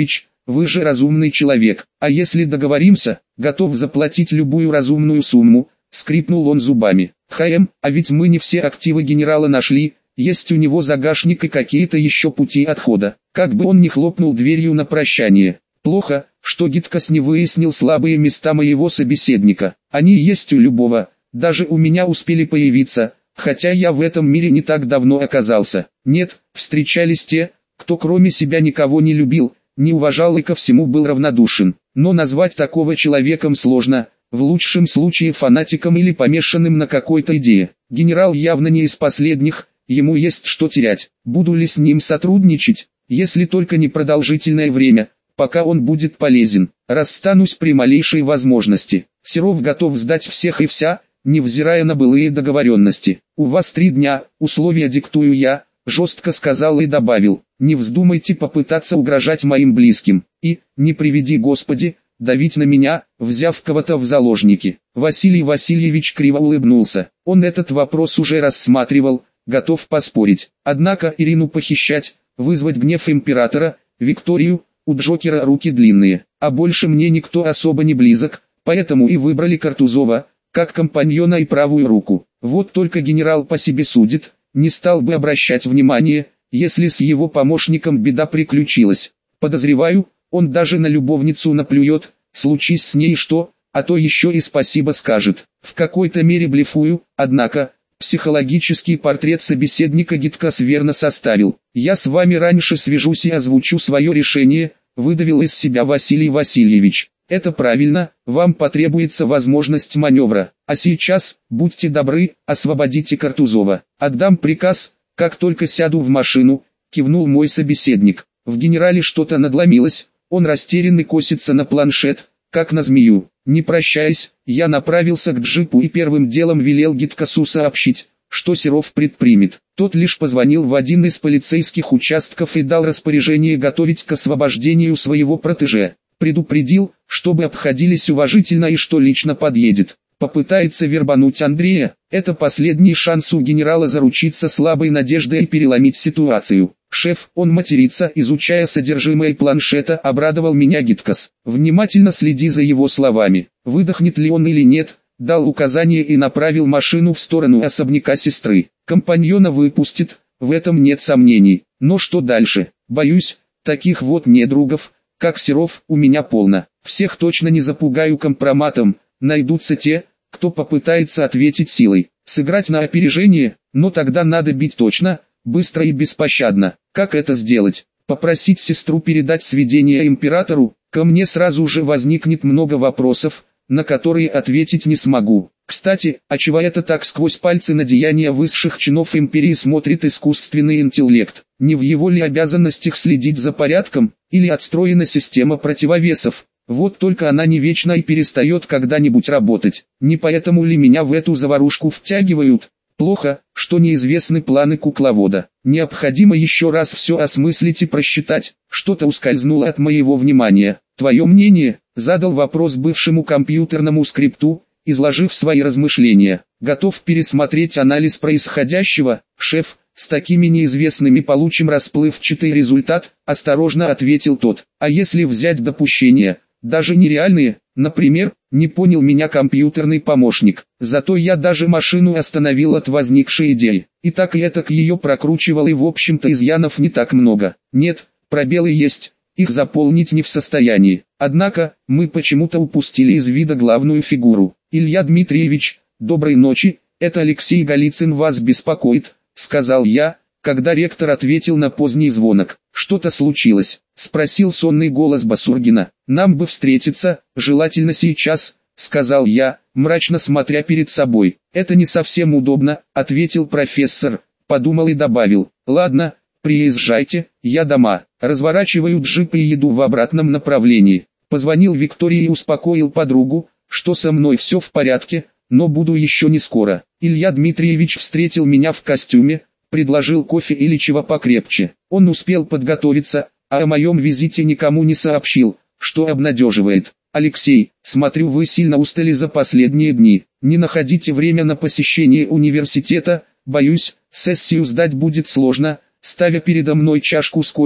Speaker 1: вы же разумный человек, а если договоримся, готов заплатить любую разумную сумму, скрипнул он зубами. Хм, а ведь мы не все активы генерала нашли, есть у него загашник и какие-то еще пути отхода. Как бы он ни хлопнул дверью на прощание. Плохо, что Гиткас не выяснил слабые места моего собеседника. Они есть у любого, даже у меня успели появиться, хотя я в этом мире не так давно оказался. Нет, встречались те, кто кроме себя никого не любил, не уважал и ко всему был равнодушен. Но назвать такого человеком сложно, в лучшем случае фанатиком или помешанным на какой-то идее. Генерал явно не из последних, ему есть что терять. Буду ли с ним сотрудничать, если только не продолжительное время, пока он будет полезен. Расстанусь при малейшей возможности. Серов готов сдать всех и вся, невзирая на былые договоренности. У вас три дня, условия диктую я, жестко сказал и добавил. Не вздумайте попытаться угрожать моим близким. И, не приведи Господи, давить на меня, взяв кого-то в заложники. Василий Васильевич криво улыбнулся. Он этот вопрос уже рассматривал, готов поспорить. Однако Ирину похищать, вызвать гнев императора, Викторию, у Джокера руки длинные, а больше мне никто особо не близок, поэтому и выбрали Картузова, как компаньона и правую руку. Вот только генерал по себе судит, не стал бы обращать внимание, если с его помощником беда приключилась. Подозреваю, он даже на любовницу наплюет, случись с ней что, а то еще и спасибо скажет. В какой-то мере блефую, однако, психологический портрет собеседника Гиткас верно составил. «Я с вами раньше свяжусь и озвучу свое решение», — выдавил из себя Василий Васильевич. «Это правильно, вам потребуется возможность маневра. А сейчас, будьте добры, освободите Картузова. Отдам приказ, как только сяду в машину», — кивнул мой собеседник. В генерале что-то надломилось, он растерянно косится на планшет, как на змею. Не прощаясь, я направился к джипу и первым делом велел Гиткасу сообщить, что Серов предпримет. Тот лишь позвонил в один из полицейских участков и дал распоряжение готовить к освобождению своего протеже. Предупредил, чтобы обходились уважительно и что лично подъедет. Попытается вербануть Андрея, это последний шанс у генерала заручиться слабой надеждой и переломить ситуацию. «Шеф, он матерится», изучая содержимое планшета, обрадовал меня Гиткас. «Внимательно следи за его словами. Выдохнет ли он или нет», дал указание и направил машину в сторону особняка сестры. Компаньона выпустит, в этом нет сомнений. Но что дальше? Боюсь, таких вот недругов, как Серов, у меня полно. Всех точно не запугаю компроматом, найдутся те, кто попытается ответить силой. Сыграть на опережение, но тогда надо бить точно, быстро и беспощадно. Как это сделать? Попросить сестру передать сведения императору? Ко мне сразу же возникнет много вопросов, на которые ответить не смогу. Кстати, а чего это так сквозь пальцы на деяния высших чинов империи смотрит искусственный интеллект? Не в его ли обязанностях следить за порядком, или отстроена система противовесов? Вот только она не вечна и перестает когда-нибудь работать. Не поэтому ли меня в эту заварушку втягивают? Плохо, что неизвестны планы кукловода. Необходимо еще раз все осмыслить и просчитать. Что-то ускользнуло от моего внимания. Твое мнение? Задал вопрос бывшему компьютерному скрипту, изложив свои размышления. Готов пересмотреть анализ происходящего, шеф, с такими неизвестными получим расплывчатый результат, осторожно ответил тот. А если взять допущения, даже нереальные, например, не понял меня компьютерный помощник. Зато я даже машину остановил от возникшей идеи. И так и этак ее прокручивал, и в общем-то изъянов не так много. Нет, пробелы есть, их заполнить не в состоянии. Однако, мы почему-то упустили из вида главную фигуру. Илья Дмитриевич, доброй ночи, это Алексей Голицын вас беспокоит, сказал я, когда ректор ответил на поздний звонок. «Что-то случилось?» — спросил сонный голос Басургина. «Нам бы встретиться, желательно сейчас», — сказал я, мрачно смотря перед собой. «Это не совсем удобно», — ответил профессор, подумал и добавил. «Ладно, приезжайте, я дома». Разворачиваю джип и еду в обратном направлении. Позвонил Виктории и успокоил подругу, что со мной все в порядке, но буду еще не скоро. Илья Дмитриевич встретил меня в костюме, предложил кофе или чего покрепче. Он успел подготовиться, а о моем визите никому не сообщил, что обнадеживает. «Алексей, смотрю, вы сильно устали за последние дни. Не находите время на посещение университета? Боюсь, сессию сдать будет сложно», ставя передо мной чашку с кофе,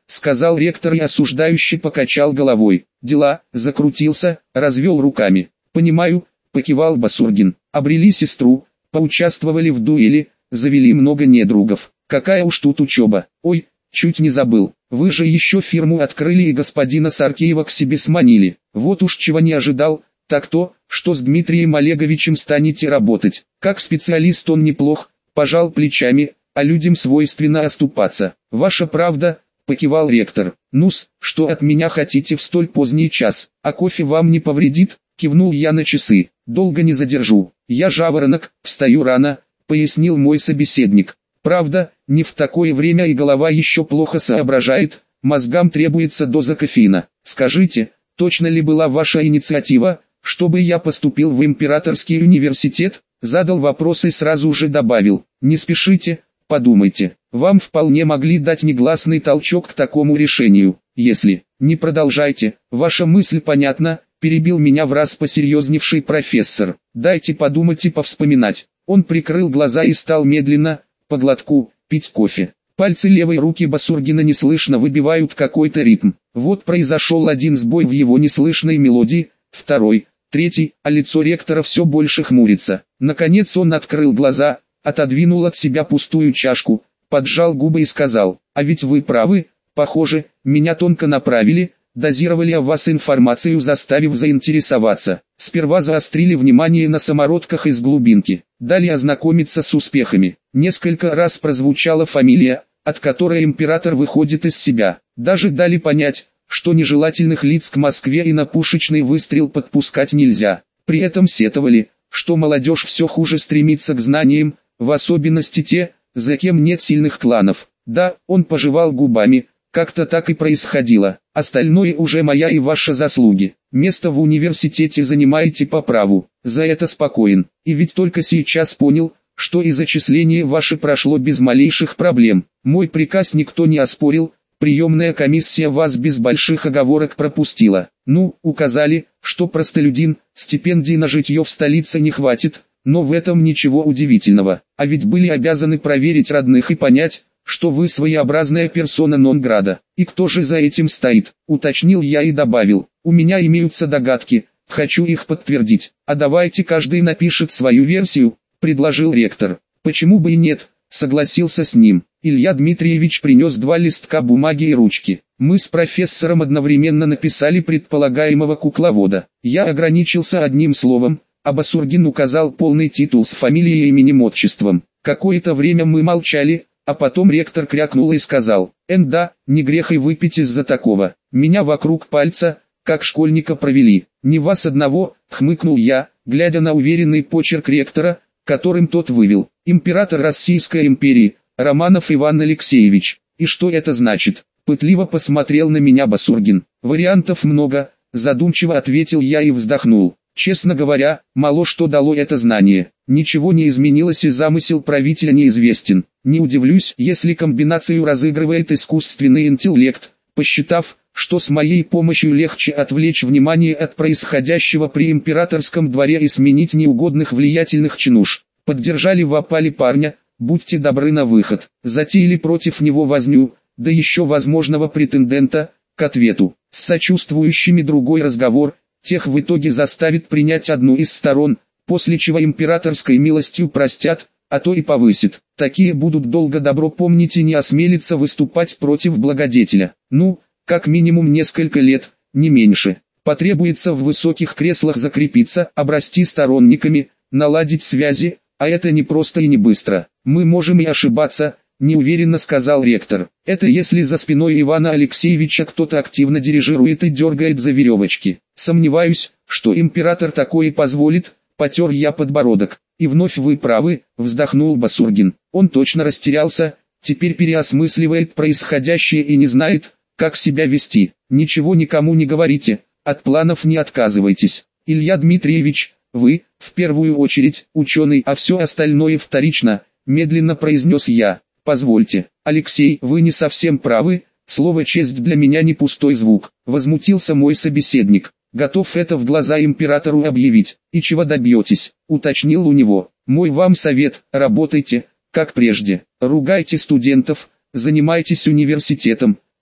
Speaker 1: сказал ректор и осуждающе покачал головой. Дела, закрутился, развел руками. Понимаю, покивал Басургин. Обрели сестру, поучаствовали в дуэли, завели много недругов. Какая уж тут учеба. Ой, чуть не забыл. Вы же еще фирму открыли и господина Саркеева к себе сманили. Вот уж чего не ожидал, так то, что с Дмитрием Олеговичем станете работать. Как специалист он неплох, пожал плечами, а людям свойственно оступаться. Ваша правда, покивал ректор. Ну-с, что от меня хотите в столь поздний час? А кофе вам не повредит? Кивнул я на часы. Долго не задержу. Я жаворонок, встаю рано, пояснил мой собеседник. Правда, не в такое время и голова еще плохо соображает, мозгам требуется доза кофеина. Скажите, точно ли была ваша инициатива, чтобы я поступил в Императорский университет? Задал вопрос и сразу же добавил. Не спешите, подумайте. Вам вполне могли дать негласный толчок к такому решению. Если не продолжайте, ваша мысль понятна, перебил меня враз посерьезневший профессор. Дайте подумать и повспоминать. Он прикрыл глаза и стал медленно, по глотку, пить кофе. Пальцы левой руки Басургина неслышно выбивают какой-то ритм. Вот произошел один сбой в его неслышной мелодии, второй, третий, а лицо ректора все больше хмурится. Наконец он открыл глаза, отодвинул от себя пустую чашку, поджал губы и сказал: «А ведь вы правы, похоже, меня тонко направили, дозировали о вас информацию, заставив заинтересоваться. Сперва заострили внимание на самородках из глубинки, дали ознакомиться с успехами. Несколько раз прозвучала фамилия, от которой император выходит из себя. Даже дали понять, что нежелательных лиц к Москве и на пушечный выстрел подпускать нельзя. При этом сетовали, что молодежь все хуже стремится к знаниям, в особенности те, за кем нет сильных кланов. Да, он пожевал губами, как-то так и происходило. Остальное уже моя и ваша заслуги. Место в университете занимаете по праву. За это спокоен. И ведь только сейчас понял, что и зачисление ваше прошло без малейших проблем. Мой приказ никто не оспорил, приемная комиссия вас без больших оговорок пропустила. Ну, указали, что простолюдин, стипендий на житье в столице не хватит, но в этом ничего удивительного. А ведь были обязаны проверить родных и понять, что вы своеобразная персона нон-града. И кто же за этим стоит, уточнил я и добавил. У меня имеются догадки, хочу их подтвердить. А давайте каждый напишет свою версию, предложил ректор. Почему бы и нет, согласился с ним. Илья Дмитриевич принес два листка бумаги и ручки. Мы с профессором одновременно написали предполагаемого кукловода. Я ограничился одним словом, а Басургин указал полный титул с фамилией, именем, отчеством. Какое-то время мы молчали, а потом ректор крякнул и сказал: «Эн да, не грех и выпить из-за такого. Меня вокруг пальца, как школьника, провели. Не вас одного», — хмыкнул я, глядя на уверенный почерк ректора, которым тот вывел: «Император Российской империи, Романов Иван Алексеевич». «И что это значит?» — пытливо посмотрел на меня Басургин. «Вариантов много», — задумчиво ответил я и вздохнул. Честно говоря, мало что дало это знание. Ничего не изменилось и замысел правителя неизвестен. Не удивлюсь, если комбинацию разыгрывает искусственный интеллект, посчитав, что с моей помощью легче отвлечь внимание от происходящего при императорском дворе и сменить неугодных влиятельных чинуш. Поддержали в опале парня, будьте добры на выход. Затеяли против него возню, да еще возможного претендента, к ответу. С сочувствующими другой разговор, тех в итоге заставит принять одну из сторон, после чего императорской милостью простят, а то и повысит. Такие будут долго добро помнить и не осмелиться выступать против благодетеля. Ну, как минимум несколько лет, не меньше. Потребуется в высоких креслах закрепиться, обрасти сторонниками, наладить связи, а это не просто и не быстро. Мы можем и ошибаться, неуверенно сказал ректор. Это если за спиной Ивана Алексеевича кто-то активно дирижирует и дергает за веревочки. Сомневаюсь, что император такое позволит, потер я подбородок. И вновь вы правы, вздохнул Басургин. Он точно растерялся, теперь переосмысливает происходящее и не знает, как себя вести. Ничего никому не говорите, от планов не отказывайтесь. Илья Дмитриевич, вы, в первую очередь, ученый, а все остальное вторично, медленно произнес я. Позвольте, Алексей, вы не совсем правы, слово «честь» для меня не пустой звук, возмутился мой собеседник. Готов это в глаза императору объявить. И чего добьетесь, уточнил у него. Мой вам совет, работайте, как прежде, ругайте студентов, занимайтесь университетом,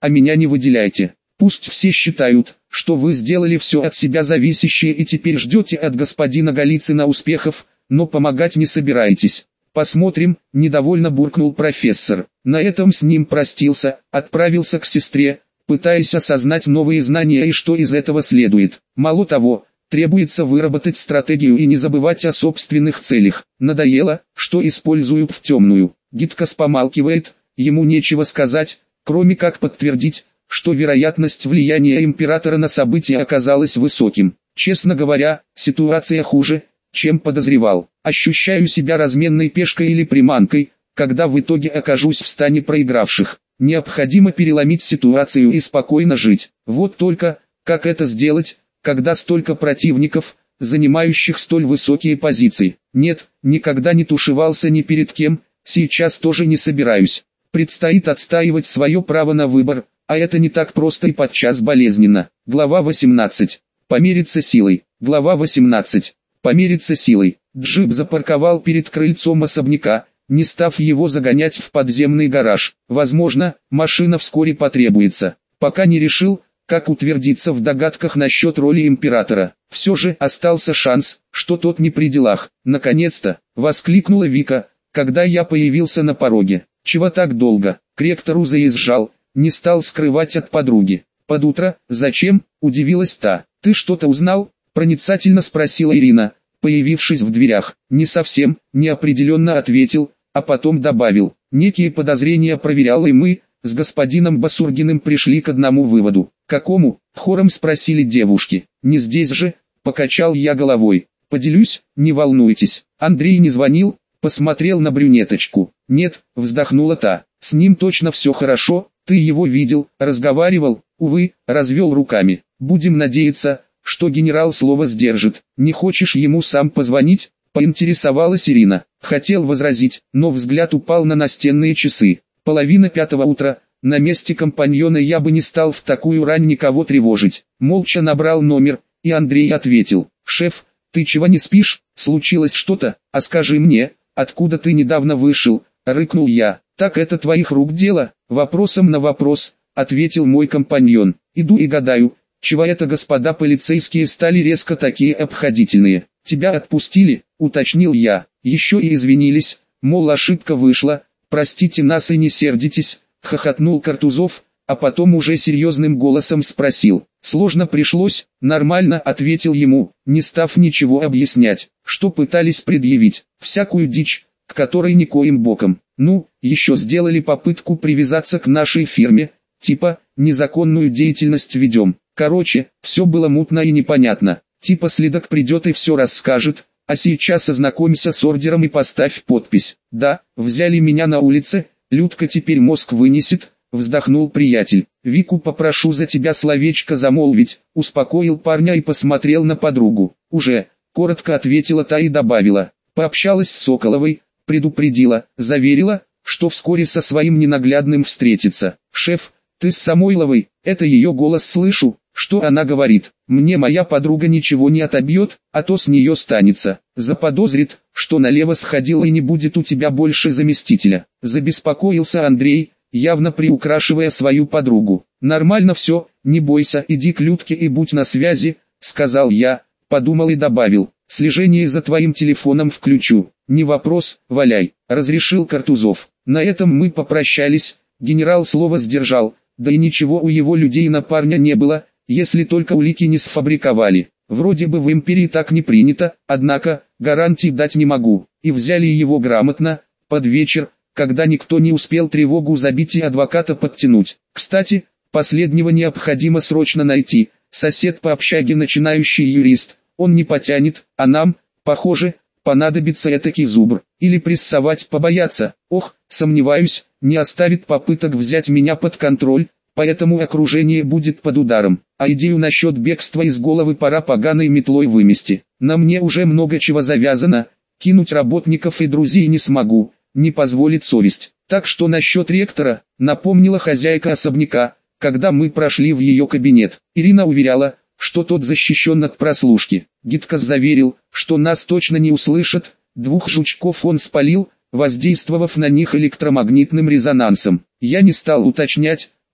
Speaker 1: а меня не выделяйте. Пусть все считают, что вы сделали все от себя зависящее и теперь ждете от господина Голицына успехов, но помогать не собираетесь. Посмотрим, недовольно буркнул профессор. На этом с ним простился, отправился к сестре, пытаясь осознать новые знания и что из этого следует. Мало того, требуется выработать стратегию и не забывать о собственных целях. Надоело, что используют в темную. Гиткас помалкивает, ему нечего сказать, кроме как подтвердить, что вероятность влияния императора на события оказалась высоким. Честно говоря, ситуация хуже, чем подозревал. Ощущаю себя разменной пешкой или приманкой, когда в итоге окажусь в стане проигравших. Необходимо переломить ситуацию и спокойно жить. Вот только, как это сделать, когда столько противников, занимающих столь высокие позиции? Нет, никогда не тушевался ни перед кем, сейчас тоже не собираюсь. Предстоит отстаивать свое право на выбор, а это не так просто и подчас болезненно. Глава восемнадцать. Помериться силой. Глава восемнадцать. Помериться силой. Джип запарковал перед крыльцом особняка, не став его загонять в подземный гараж. Возможно, машина вскоре потребуется. Пока не решил, как утвердиться в догадках насчет роли императора. Все же остался шанс, что тот не при делах. Наконец-то, воскликнула Вика, когда я появился на пороге. Чего так долго? К ректору заезжал, не стал скрывать от подруги. Под утро, зачем? Удивилась та. Ты что-то узнал? Проницательно спросила Ирина, появившись в дверях. Не совсем, неопределенно ответил, а потом добавил. Некие подозрения проверял, и мы, с господином Басургиным пришли к одному выводу. Какому? Хором спросили девушки. Не здесь же, покачал я головой. Поделюсь, не волнуйтесь. Андрей не звонил, посмотрел на брюнеточку. Нет, вздохнула та. С ним точно все хорошо, ты его видел, разговаривал, увы, развел руками. Будем надеяться, что генерал слово сдержит. Не хочешь ему сам позвонить? Поинтересовалась Ирина. Хотел возразить, но взгляд упал на настенные часы. Половина пятого утра. На месте компаньона я бы не стал в такую рань никого тревожить. Молча набрал номер, и Андрей ответил. Шеф, ты чего не спишь? Случилось что-то? А скажи мне, откуда ты недавно вышел? Рыкнул я. Так это твоих рук дело? Вопросом на вопрос, ответил мой компаньон. Иду и гадаю, чего это господа полицейские стали резко такие обходительные. Тебя отпустили, уточнил я. Еще и извинились, мол, ошибка вышла, простите нас и не сердитесь, хохотнул Картузов, а потом уже серьезным голосом спросил. Сложно пришлось, нормально, ответил ему, не став ничего объяснять, что пытались предъявить. Всякую дичь, к которой никоим боком. Ну, еще сделали попытку привязаться к нашей фирме, типа, незаконную деятельность ведем. Короче, все было мутно и непонятно. Типа следак придет и все расскажет, а сейчас ознакомься с ордером и поставь подпись. Да, взяли меня на улице, Людка теперь мозг вынесет, вздохнул приятель. Вику попрошу за тебя словечко замолвить, успокоил парня и посмотрел на подругу. Уже, коротко ответила та и добавила. Пообщалась с Соколовой, предупредила, заверила, что вскоре со своим ненаглядным встретится. Шеф, ты с Самойловой, это ее голос слышу, что она говорит. Мне моя подруга ничего не отобьет, а то с нее станется. Заподозрит, что налево сходила и не будет у тебя больше заместителя. Забеспокоился Андрей, явно приукрашивая свою подругу. Нормально все, не бойся, иди к Людке и будь на связи, сказал я, подумал и добавил. Слежение за твоим телефоном включу. Не вопрос, валяй, разрешил Картузов. На этом мы попрощались, генерал слово сдержал, да и ничего у его людей на парня не было, если только улики не сфабриковали. Вроде бы в империи так не принято, однако, гарантий дать не могу. И взяли его грамотно, под вечер, когда никто не успел тревогу забить и адвоката подтянуть. Кстати, последнего необходимо срочно найти, сосед по общаге начинающий юрист. Он не потянет, а нам, похоже, понадобится этакий зубр. Или прессовать побояться. Ох, сомневаюсь, не оставит попыток взять меня под контроль, поэтому окружение будет под ударом. А идею насчет бегства из головы пора поганой метлой вымести. На мне уже много чего завязано, кинуть работников и друзей не смогу, не позволит совесть. Так что насчет ректора, напомнила хозяйка особняка, когда мы прошли в ее кабинет. Ирина уверяла, что тот защищен от прослушки. Гиткас заверил, что нас точно не услышат, двух жучков он спалил, воздействовав на них электромагнитным резонансом. Я не стал уточнять,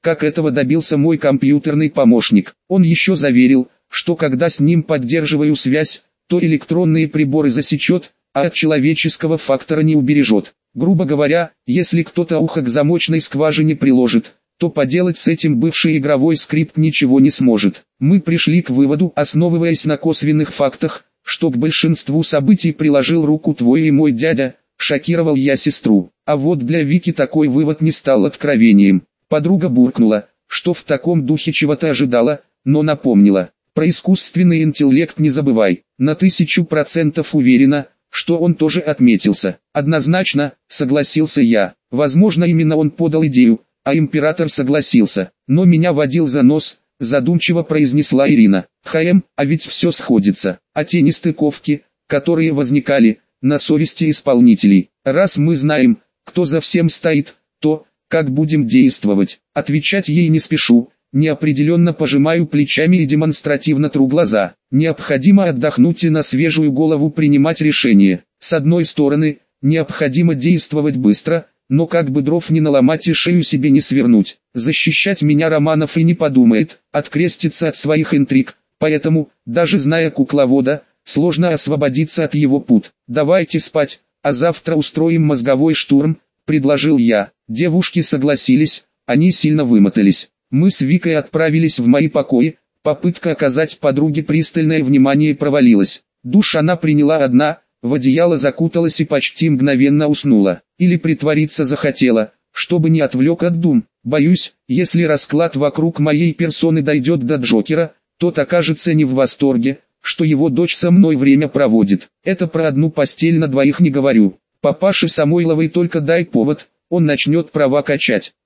Speaker 1: как этого добился мой компьютерный помощник. Он еще заверил, что когда с ним поддерживаю связь, то электронные приборы засечет, а от человеческого фактора не убережет. Грубо говоря, если кто-то ухо к замочной скважине приложит, то поделать с этим бывший игровой скрипт ничего не сможет. Мы пришли к выводу, основываясь на косвенных фактах, что к большинству событий приложил руку твой и мой дядя. Шокировал я сестру. А вот для Вики такой вывод не стал откровением. Подруга буркнула, что в таком духе чего-то ожидала, но напомнила: про искусственный интеллект не забывай. На тысячу процентов уверена, что он тоже отметился. Однозначно, согласился я. Возможно, именно он подал идею, а император согласился. Но меня водил за нос, задумчиво произнесла Ирина. Хм, а ведь все сходится. А те нестыковки, которые возникали, на совести исполнителей. Раз мы знаем, кто за всем стоит, то, как будем действовать? Отвечать ей не спешу, неопределенно пожимаю плечами и демонстративно тру глаза. Необходимо отдохнуть и на свежую голову принимать решение. С одной стороны, необходимо действовать быстро, но как бы дров не наломать и шею себе не свернуть. Защищать меня Романов и не подумает, откреститься от своих интриг, поэтому, даже зная кукловода, сложно освободиться от его пут. Давайте спать, а завтра устроим мозговой штурм, предложил я. Девушки согласились, они сильно вымотались. Мы с Викой отправились в мои покои, попытка оказать подруге пристальное внимание провалилась. Душ она приняла одна, в одеяло закуталась и почти мгновенно уснула. Или притвориться захотела, чтобы не отвлек от дум. Боюсь, если расклад вокруг моей персоны дойдет до Джокера, тот окажется не в восторге, что его дочь со мной время проводит. Это про одну постель на двоих не говорю. Папаше Самойловой только дай повод, он начнет права качать.